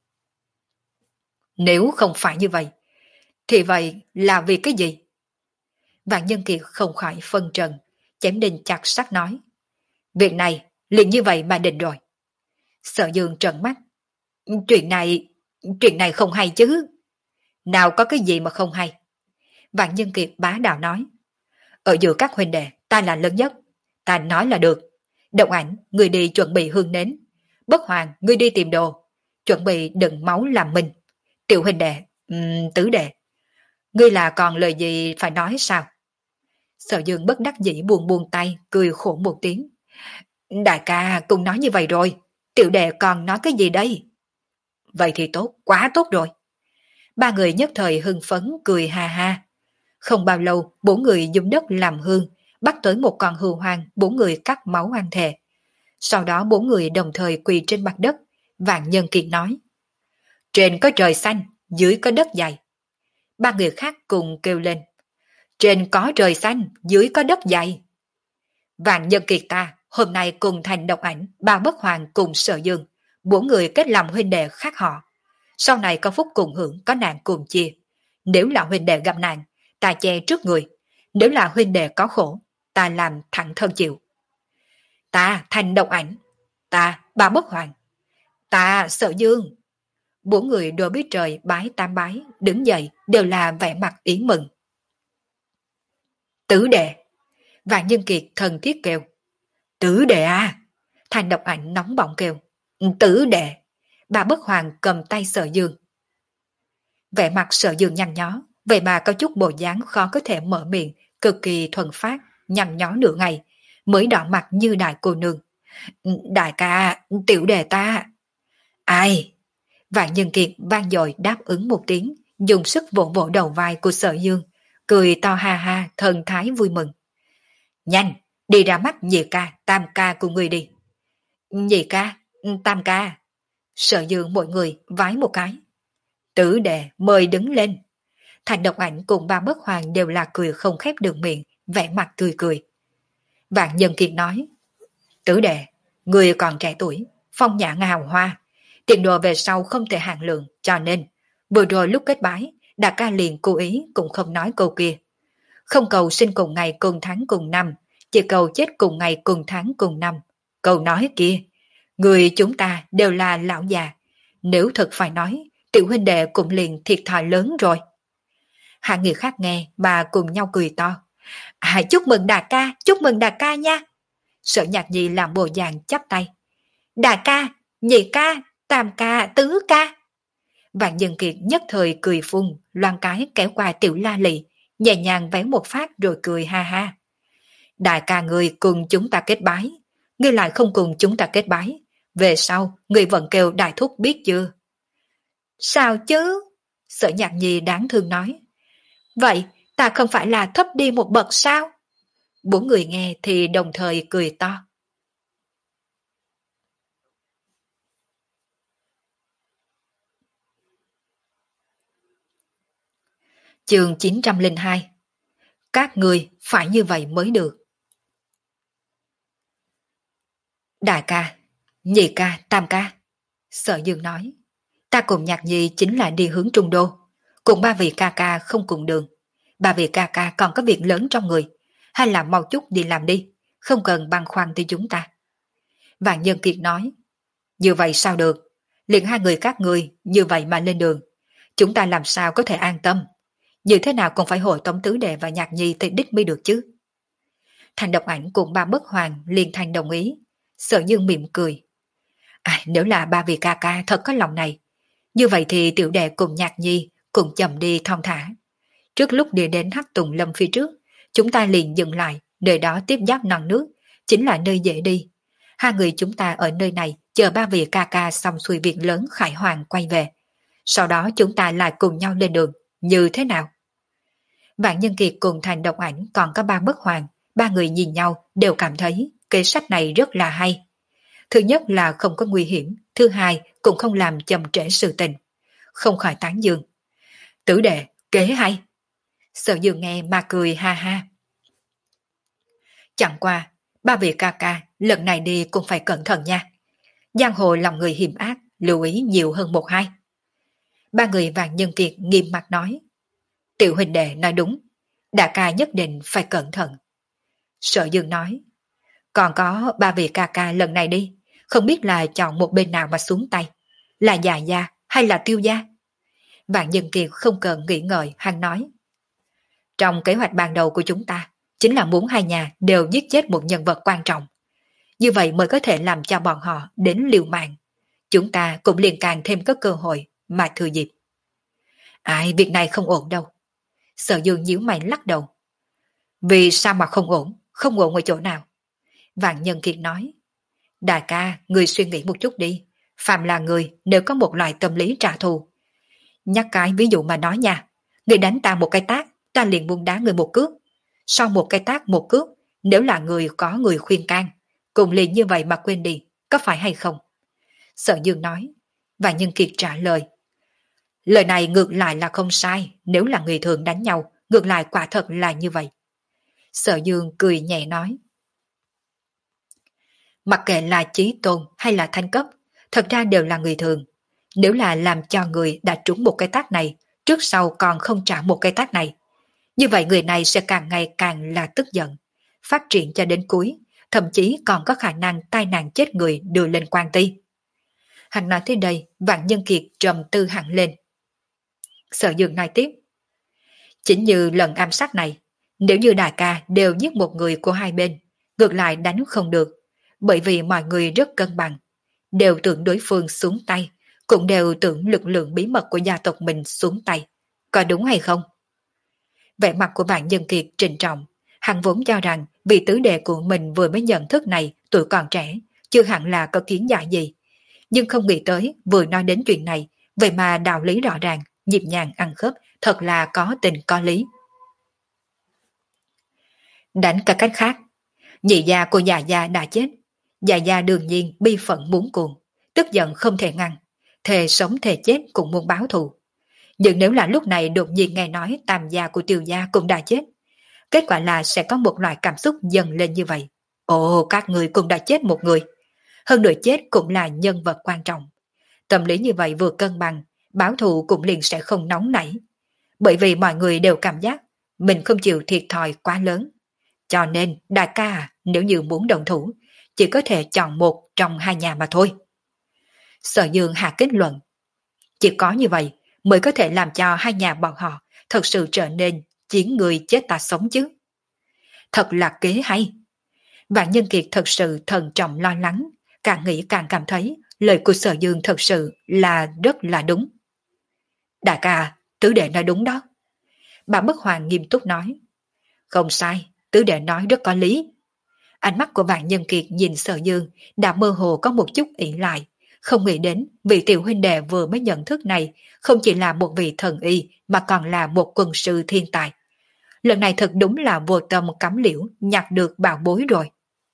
Nếu không phải như vậy, thì vậy là vì cái gì? Vạn Nhân Kiệt không khỏi phân trần, chém đinh chặt sắt nói. Việc này liền như vậy mà định rồi. Sở Dương trợn mắt. Chuyện này, chuyện này không hay chứ. Nào có cái gì mà không hay. Vạn Nhân Kiệt bá đạo nói. Ở giữa các huynh đệ, ta là lớn nhất. Ta nói là được. Động Ảnh, người đi chuẩn bị hương nến. Bất Hoàng, người đi tìm đồ. Chuẩn bị đựng máu làm mình. Tiểu huynh đệ, um, tứ đệ. Ngươi là còn lời gì phải nói sao? Sở Dương bất đắc dĩ buông buông tay, cười khổ một tiếng. Đại ca cũng nói như vậy rồi. Tiểu đệ còn nói cái gì đây? Vậy thì tốt, quá tốt rồi. Ba người nhất thời hưng phấn cười ha ha. Không bao lâu, bốn người dùng đất làm hương, bắt tới một con hươu hoang, bốn người cắt máu ăn thề. Sau đó bốn người đồng thời quỳ trên mặt đất. Vạn Nhân Kiệt nói. Trên có trời xanh, dưới có đất dày. Ba người khác cùng kêu lên. Trên có trời xanh, dưới có đất dày. Vạn Nhân Kiệt ta, hôm nay cùng Thành Độc Ảnh, ba Bất Hoàng cùng Sở Dương, bốn người kết làm huynh đệ khác họ. Sau này có phúc cùng hưởng, có nạn cùng chia. Nếu là huynh đệ gặp nạn, ta che trước người. Nếu là huynh đệ có khổ, ta làm thẳng thân chịu. Ta Thành Độc Ảnh, ta ba Bất Hoàng, ta Sở Dương. Bốn người đối biết trời bái tam bái, đứng dậy đều là vẻ mặt ý mừng. Tứ đệ. Vạn Nhân Kiệt thần thiết kêu. Tứ đệ à. Thành Độc Ảnh nóng bỏng kêu. Tứ đệ. Bà Bất Hoàng cầm tay Sở Dương. Vẻ mặt Sở Dương nhăn nhó, vậy mà có chút bộ dáng khó có thể mở miệng, cực kỳ thuần phát, nhăn nhó nửa ngày, mới đỏ mặt như đại cô nương. Đại ca, tiểu đệ ta. Ai? Vạn Nhân Kiệt vang dội đáp ứng một tiếng, dùng sức vỗ vỗ đầu vai của Sở Dương, cười to ha ha, thần thái vui mừng. Nhanh, đi ra mắt nhị ca, tam ca của người đi. Nhị ca, tam ca. Sở Dương mọi người vái một cái. Tứ đệ mời đứng lên. Thành Độc Ảnh cùng ba Bất Hoàng đều là cười không khép được miệng, vẻ mặt tươi cười. Vạn Nhân Kiệt nói. Tứ đệ, người còn trẻ tuổi, phong nhã ngào hoa, tiền đồ về sau không thể hạn lượng, cho nên vừa rồi lúc kết bái, đại ca liền cố ý cũng không nói câu kia. Không cầu sinh cùng ngày cùng tháng cùng năm, chỉ cầu chết cùng ngày cùng tháng cùng năm. Câu nói kia, người chúng ta đều là lão già, nếu thật phải nói, tiểu huynh đệ cũng liền thiệt thòi lớn rồi. Hai người khác nghe mà cùng nhau cười to. À, chúc mừng đại ca, chúc mừng đại ca nha. Sở Nhạc Nhi làm bộ dạng chắp tay. Đại ca, nhị ca, tam ca, tứ ca. Vạn Nhân Kiệt nhất thời cười phun, loan cái kéo qua tiểu la lị, nhẹ nhàng véo một phát rồi cười ha ha. Đại ca người cùng chúng ta kết bái, ngươi lại không cùng chúng ta kết bái, về sau ngươi vẫn kêu đại thúc biết chưa? Sao chứ? Sở Nhạc Nhi đáng thương nói. Vậy ta không phải là thấp đi một bậc sao? Bốn người nghe thì đồng thời cười to. Chương chín trăm lẻ hai. Các người phải như vậy mới được. Đại ca, nhị ca, tam ca. Sở Dương nói. Ta cùng Nhạc Nhi chính là đi hướng Trung Đô. Cùng ba vị ca ca không cùng đường. Ba vị ca ca còn có việc lớn trong người. Hay là mau chút đi làm đi. Không cần băn khoăn tới chúng ta. Vạn Nhân Kiệt nói. Như vậy sao được? Liền hai người các người như vậy mà lên đường. Chúng ta làm sao có thể an tâm? Như thế nào cũng phải hội tống tứ đệ và Nhạc Nhi thì đích mới được chứ. Thành Độc Ảnh cùng ba Bất Hoàng liền thành đồng ý. Sở Dương mỉm cười. À, nếu là ba vị ca ca thật có lòng này, như vậy thì tiểu đệ cùng Nhạc Nhi cùng chậm đi thong thả. Trước lúc đi đến Hắc Tùng Lâm phía trước, chúng ta liền dừng lại, nơi đó tiếp giáp non nước, chính là nơi dễ đi. Hai người chúng ta ở nơi này chờ ba vị ca ca xong xuôi việc lớn Khải Hoàng quay về. Sau đó chúng ta lại cùng nhau lên đường, như thế nào? Vạn Nhân Kiệt cùng Thành Độc Ảnh còn có ba bất hoàng, ba người nhìn nhau đều cảm thấy kế sách này rất là hay. Thứ nhất là không có nguy hiểm, thứ hai cũng không làm chậm trễ sự tình. Không khỏi tán dương. Tử đệ, kế hay. Sở Dương nghe mà cười ha ha. Chẳng qua, ba vị ca ca lần này đi cũng phải cẩn thận nha. Giang hồ lòng người hiểm ác, lưu ý nhiều hơn một hai. Ba người Vạn Nhân Kiệt nghiêm mặt nói. Tiểu huynh đệ nói đúng, đại ca nhất định phải cẩn thận. Sở Dương nói. Còn có ba vị ca ca lần này đi, không biết là chọn một bên nào mà xuống tay, là Già Gia hay là Tiêu Gia? Vạn Nhân Kiệt không cần nghĩ ngợi, hắn nói. Trong kế hoạch ban đầu của chúng ta, chính là muốn hai nhà đều giết chết một nhân vật quan trọng. Như vậy mới có thể làm cho bọn họ đến liều mạng. Chúng ta cũng liền càng thêm có cơ hội mà thừa dịp. Ai, việc này không ổn đâu. Sở Dương nhíu mày lắc đầu. Vì sao mà không ổn? Không ổn ở chỗ nào? Vạn Nhân Kiệt nói. Đại ca, người suy nghĩ một chút đi. Phạm là người nếu có một loại tâm lý trả thù. Nhắc cái ví dụ mà nói nha. Người đánh ta một cái tát, ta liền muốn đá người một cước. Sau một cái tát một cước, nếu là người có người khuyên can, cùng liền như vậy mà quên đi, có phải hay không? Sở Dương nói. Và Nhân Kiệt trả lời. Lời này ngược lại là không sai, nếu là người thường đánh nhau, ngược lại quả thật là như vậy. Sở Dương cười nhẹ nói. Mặc kệ là chí tôn hay là thanh cấp, thật ra đều là người thường. Nếu là làm cho người đã trúng một cái tát này, trước sau còn không trả một cái tát này, như vậy người này sẽ càng ngày càng là tức giận, phát triển cho đến cuối, thậm chí còn có khả năng tai nạn chết người đưa lên quan ty. Hắn nói tới đây, Vạn Nhân Kiệt trầm tư hẳn lên. Sở Dương nói tiếp. Chính như lần ám sát này, nếu như đại ca đều giết một người của hai bên, ngược lại đánh không được, bởi vì mọi người rất cân bằng, đều tưởng đối phương xuống tay, cũng đều tưởng lực lượng bí mật của gia tộc mình xuống tay. Có đúng hay không? Vẻ mặt của Vạn Nhân Kiệt trịnh trọng, hắn vốn cho rằng vị tứ đệ của mình vừa mới nhận thức này tuổi còn trẻ, chưa hẳn là có kiến giải gì. Nhưng không nghĩ tới vừa nói đến chuyện này, vậy mà đạo lý rõ ràng, nhịp nhàng ăn khớp, thật là có tình có lý. Đánh cả cách khác, nhị gia của Già Gia đã chết. Già Gia đương nhiên bi phận muốn cuồng, tức giận không thể ngăn, thề sống thề chết cũng muốn báo thù. Nhưng nếu là lúc này đột nhiên nghe nói tam gia của Tiêu Gia cũng đã chết, kết quả là sẽ có một loại cảm xúc dần lên như vậy. Ồ, các người cũng đã chết một người. Hơn nữa chết cũng là nhân vật quan trọng. Tâm lý như vậy vừa cân bằng, báo thù cũng liền sẽ không nóng nảy. Bởi vì mọi người đều cảm giác mình không chịu thiệt thòi quá lớn. Cho nên, đại ca à, nếu như muốn đồng thủ, chỉ có thể chọn một trong hai nhà mà thôi. Sở Dương hạ kết luận. Chỉ có như vậy mới có thể làm cho hai nhà bọn họ thật sự trở nên chiến người chết ta sống chứ. Thật là kế hay. Vạn Nhân Kiệt thật sự thận trọng lo lắng, càng nghĩ càng cảm thấy lời của Sở Dương thật sự là rất là đúng. Đại ca, tứ đệ nói đúng đó. Bà Bất Hoàng nghiêm túc nói. Không sai, tứ đệ nói rất có lý. Ánh mắt của Vạn Nhân Kiệt nhìn Sở Dương đã mơ hồ có một chút ỷ lại, không nghĩ đến vị tiểu huynh đệ vừa mới nhận thức này không chỉ là một vị thần y mà còn là một quân sư thiên tài. Lần này thật đúng là vô tâm cắm liễu nhặt được bảo bối rồi.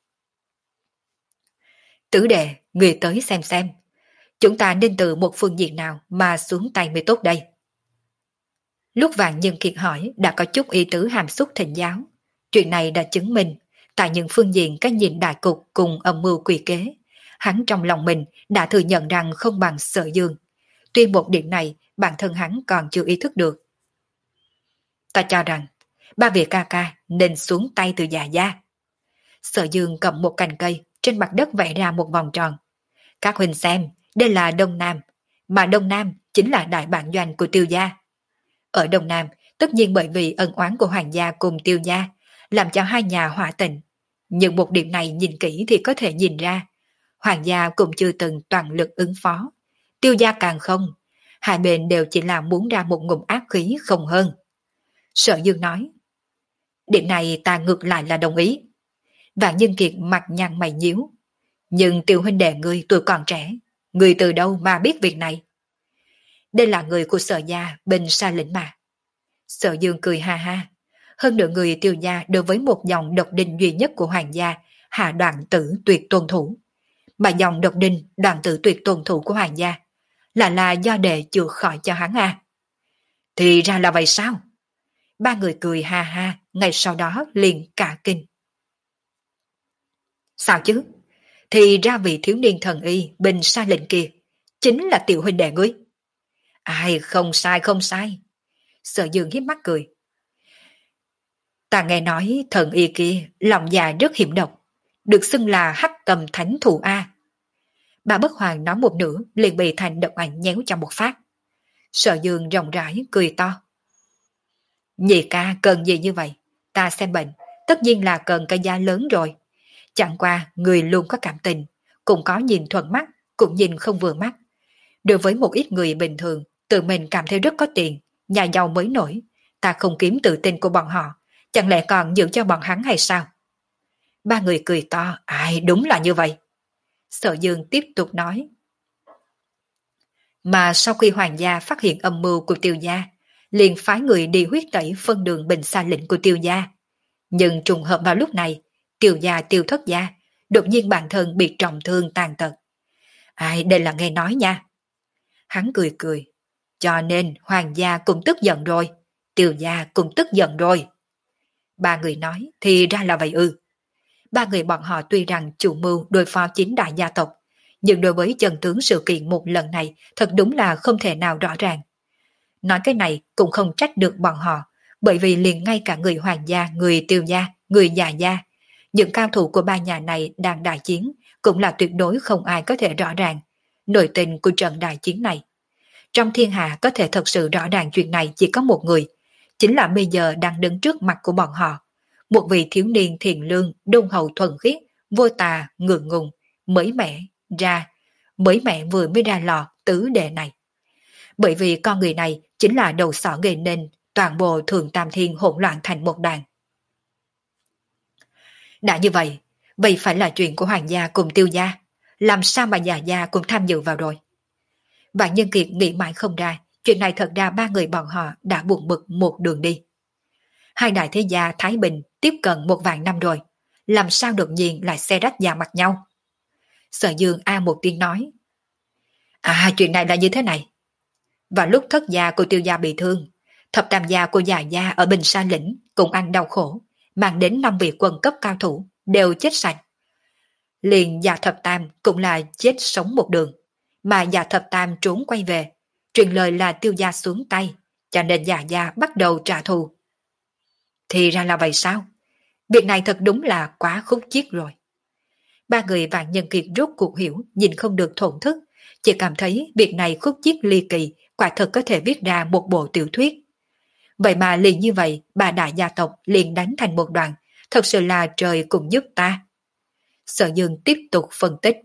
Tứ đệ, người tới xem xem. Chúng ta nên từ một phương diện nào mà xuống tay mới tốt đây? Lúc Vạn Nhân Kiệt hỏi đã có chút ý tứ hàm xúc thịnh giáo. Chuyện này đã chứng minh tại những phương diện các nhìn đại cục cùng âm mưu quỷ kế, hắn trong lòng mình đã thừa nhận rằng không bằng Sở Dương. Tuy một điểm này bản thân hắn còn chưa ý thức được. Ta cho rằng ba vị ca ca nên xuống tay từ Già Gia. Sở Dương cầm một cành cây trên mặt đất vẽ ra một vòng tròn. Các huynh xem, đây là Đông Nam, mà Đông Nam chính là đại bản doanh của Tiêu Gia. Ở Đông Nam, tất nhiên bởi vì ân oán của Hoàng gia cùng Tiêu Gia, làm cho hai nhà hòa tình. Nhưng một điểm này nhìn kỹ thì có thể nhìn ra, Hoàng gia cũng chưa từng toàn lực ứng phó. Tiêu Gia càng không, hai bên đều chỉ là muốn ra một ngụm ác khí không hơn. Sở Dương nói, điểm này ta ngược lại là đồng ý. Vạn Nhân Kiệt mặt nhăn mày nhíu. Nhưng tiểu huynh đệ ngươi tuổi còn trẻ, ngươi từ đâu mà biết việc này? Đây là người của Sở gia bên Sa Lĩnh mà. Sở Dương cười ha ha. Hơn nữa người Tiêu gia đối với một dòng độc đinh duy nhất của Hoàng gia, hạ đoạn tử tuyệt tôn thủ. Mà dòng độc đinh đoạn tử tuyệt tôn thủ của Hoàng gia là là do đệ chữa khỏi cho hắn à? Thì ra là vậy sao? Ba người cười ha ha, ngay sau đó liền cả kinh. Sao chứ? Thì ra vị thiếu niên thần y bên Sa Lĩnh kia chính là tiểu huynh đệ ngươi. Ai, không sai không sai. Sở Dương hiếp mắt cười. Ta nghe nói thần y kia lòng già rất hiểm độc, được xưng là hắc cầm thánh thủ A. Bà Bất Hoàng nói một nửa liền bị thành độc ảnh nhéo cho một phát. Sở Dương rộng rãi cười to. Nhị ca cần gì như vậy? Ta xem bệnh, tất nhiên là cần cái giá lớn rồi. Chẳng qua người luôn có cảm tình, cũng có nhìn thuận mắt, cũng nhìn không vừa mắt. Đối với một ít người bình thường, tự mình cảm thấy rất có tiền, nhà giàu mới nổi, ta không kiếm tự tin của bọn họ, chẳng lẽ còn giữ cho bọn hắn hay sao? Ba người cười to, ai đúng là như vậy. Sở Dương tiếp tục nói. Mà sau khi hoàng gia phát hiện âm mưu của Tiêu gia, liền phái người đi huyết tẩy phân đường bình Sa Lĩnh của Tiêu gia. Nhưng trùng hợp vào lúc này, Tiêu gia Tiêu thất gia, đột nhiên bản thân bị trọng thương tàn tật. Ai, đây là nghe nói nha. Hắn cười cười. Cho nên hoàng gia cũng tức giận rồi, Tiêu gia cũng tức giận rồi. Ba người nói, thì ra là vậy ư. Ba người bọn họ tuy rằng chủ mưu đối phó chính đại gia tộc, nhưng đối với chân tướng sự kiện một lần này thật đúng là không thể nào rõ ràng. Nói cái này cũng không trách được bọn họ, bởi vì liền ngay cả người hoàng gia, người Tiêu gia, người Dạ gia, những cao thủ của ba nhà này đang đại chiến cũng là tuyệt đối không ai có thể rõ ràng nội tình của trận đại chiến này. Trong thiên hạ có thể thật sự rõ ràng chuyện này chỉ có một người, chính là bây giờ đang đứng trước mặt của bọn họ. Một vị thiếu niên thiện lương, đôn hậu thuần khiết, vô tà, ngượng ngùng, mới mẻ, ra, mới mẻ vừa mới ra lò tứ đệ này. Bởi vì con người này chính là đầu sỏ gây nên toàn bộ Thượng Tam Thiên hỗn loạn thành một đàn. Đã như vậy, vậy phải là chuyện của Hoàng gia cùng Tiêu gia, làm sao mà Dạ gia cũng tham dự vào rồi. Vạn Nhân Kiệt nghĩ mãi không ra, chuyện này thật ra ba người bọn họ đã buồn bực một đường đi. Hai đại thế gia Thái Bình tiếp cận một vạn năm rồi, làm sao đột nhiên lại xe rách da mặt nhau? Sở Dương a một tiếng nói. À, chuyện này là như thế này. Và lúc thất gia của Tiêu gia bị thương, thập tam gia của Dạ gia ở Bình Sa Lĩnh cũng ăn đau khổ, mang đến năm vị quân cấp cao thủ đều chết sạch. Liền Dạ thập tam cũng là chết sống một đường, mà Dạ thập tam trốn quay về, truyền lời là Tiêu gia xuống tay, cho nên Dạ gia bắt đầu trả thù. Thì ra là vậy sao? Việc này thật đúng là quá khúc chiết rồi. Ba người Vạn Nhân Kiệt rốt cuộc hiểu, nhìn không được thổn thức, chỉ cảm thấy việc này khúc chiết ly kỳ, quả thật có thể viết ra một bộ tiểu thuyết. Vậy mà liền như vậy, bà đại gia tộc liền đánh thành một đoàn, thật sự là trời cũng giúp ta. Sở Dương tiếp tục phân tích.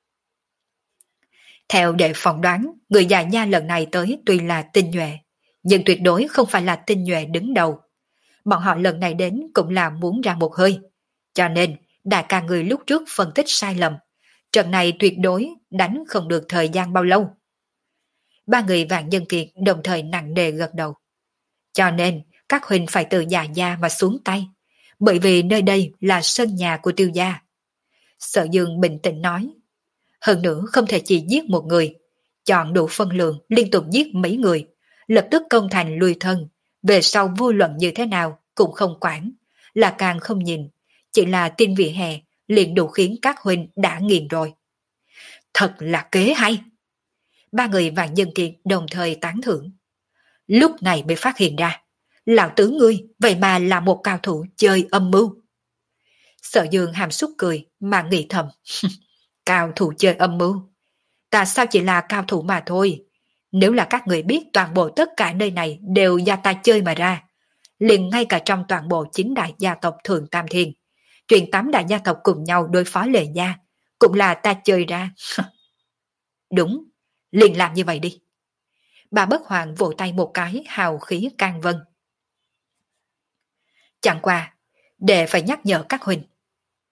Theo đệ phỏng đoán, người già nha lần này tới tuy là tinh nhuệ, nhưng tuyệt đối không phải là tinh nhuệ đứng đầu. Bọn họ lần này đến cũng là muốn ra một hơi. Cho nên, đại ca người lúc trước phân tích sai lầm. Trận này tuyệt đối đánh không được thời gian bao lâu. Ba người Vạn Nhân Kiệt đồng thời nặng nề gật đầu. Cho nên, các huynh phải từ Dạ gia mà xuống tay. Bởi vì nơi đây là sân nhà của Tiêu gia. Sở Dương bình tĩnh nói. Hơn nữa không thể chỉ giết một người. Chọn đủ phân lượng liên tục giết mấy người. Lập tức công thành lui thân. Về sau vô luận như thế nào cũng không quản, là càng không nhìn, chỉ là tin vỉa hè liền đủ khiến các huynh đã nghiền rồi. Thật là kế hay. Ba người Vạn Nhân Kiệt đồng thời tán thưởng. Lúc này mới phát hiện ra, lão tứ ngươi vậy mà là một cao thủ chơi âm mưu. Sở Dương hàm xúc cười mà nghĩ thầm. Cao thủ chơi âm mưu? Ta sao chỉ là cao thủ mà thôi. Nếu là các người biết toàn bộ tất cả nơi này đều do ta chơi mà ra, liền ngay cả trong toàn bộ chính đại gia tộc Thượng Tam Thiên, chuyện tám đại gia tộc cùng nhau đối phó Lệ gia, cũng là ta chơi ra. Đúng, liền làm như vậy đi. Bà Bất Hoàng vỗ tay một cái hào khí can vân. Chẳng qua, để phải nhắc nhở các huynh.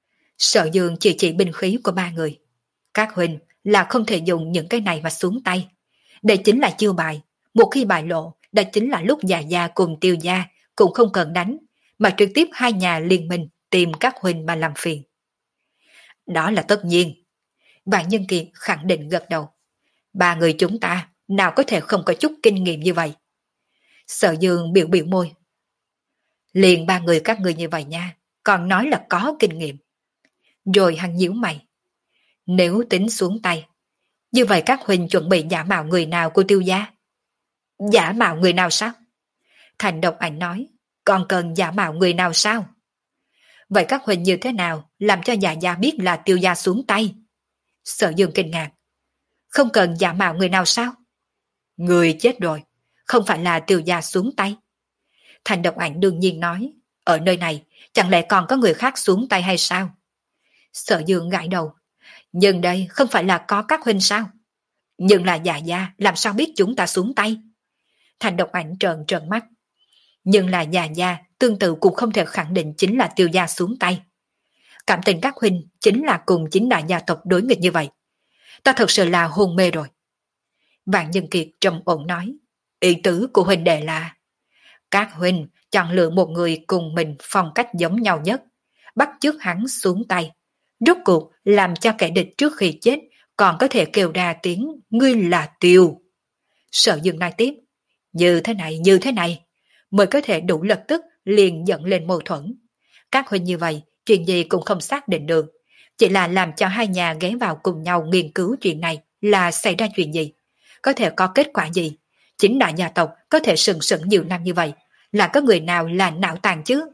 Sở Dương chỉ chỉ binh khí của ba người. Các huynh là không thể dùng những cái này mà xuống tay. Đây chính là chiêu bài. Một khi bại lộ, đây chính là lúc già gia cùng Tiêu gia cũng không cần đánh, mà trực tiếp hai nhà liên minh tìm các huynh mà làm phiền. Đó là tất nhiên. Vạn Nhân Kiệt khẳng định gật đầu. Ba người chúng ta nào có thể không có chút kinh nghiệm như vậy. Sở Dương biểu biểu môi. Liền ba người các người như vậy nha, còn nói là có kinh nghiệm. Rồi hắn nhíu mày. Nếu tính xuống tay, như vậy các huynh chuẩn bị giả mạo người nào của Tiêu gia? Giả mạo người nào sao? Thành Độc Ảnh nói, còn cần giả mạo người nào sao? Vậy các huynh như thế nào làm cho già gia biết là Tiêu gia xuống tay? Sở Dương kinh ngạc. Không cần giả mạo người nào sao? Người chết rồi, không phải là Tiêu gia xuống tay. Thành Độc Ảnh đương nhiên nói, ở nơi này chẳng lẽ còn có người khác xuống tay hay sao? Sở Dương gãi đầu. Nhưng đây không phải là có các huynh sao? Nhưng là già gia làm sao biết chúng ta xuống tay? Thành Độc Ảnh trợn trợn mắt. Nhưng là già gia tương tự cũng không thể khẳng định chính là Tiêu gia xuống tay. Cảm tình các huynh chính là cùng chính đại gia tộc đối nghịch như vậy. Ta thật sự là hôn mê rồi. Vạn Nhân Kiệt trầm ổn nói, ý tứ của huynh đệ là các huynh chọn lựa một người cùng mình phong cách giống nhau nhất, bắt chước hắn xuống tay. Rốt cuộc làm cho kẻ địch trước khi chết còn có thể kêu ra tiếng ngươi là Tiêu. Sở Dương nói tiếp, như thế này như thế này mới có thể đủ lập tức liền dẫn lên mâu thuẫn. Các huynh như vậy chuyện gì cũng không xác định được, chỉ là làm cho hai nhà ghé vào cùng nhau nghiên cứu chuyện này là xảy ra chuyện gì, có thể có kết quả gì. Chính đại gia tộc có thể sừng sững nhiều năm như vậy, là có người nào là não tàn chứ?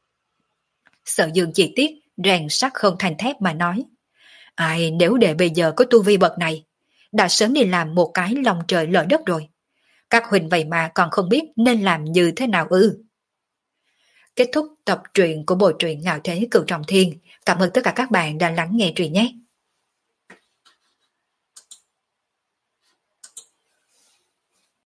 Sở Dương chỉ tiếc rèn sắt không thành thép mà nói, ai nếu để bây giờ có tu vi bậc này, đã sớm đi làm một cái lòng trời lở đất rồi. Các huynh vậy mà còn không biết nên làm như thế nào ư? Kết thúc tập truyện của bộ truyện Ngạo Thế Cửu Trọng Thiên. Cảm ơn tất cả các bạn đã lắng nghe truyện nhé.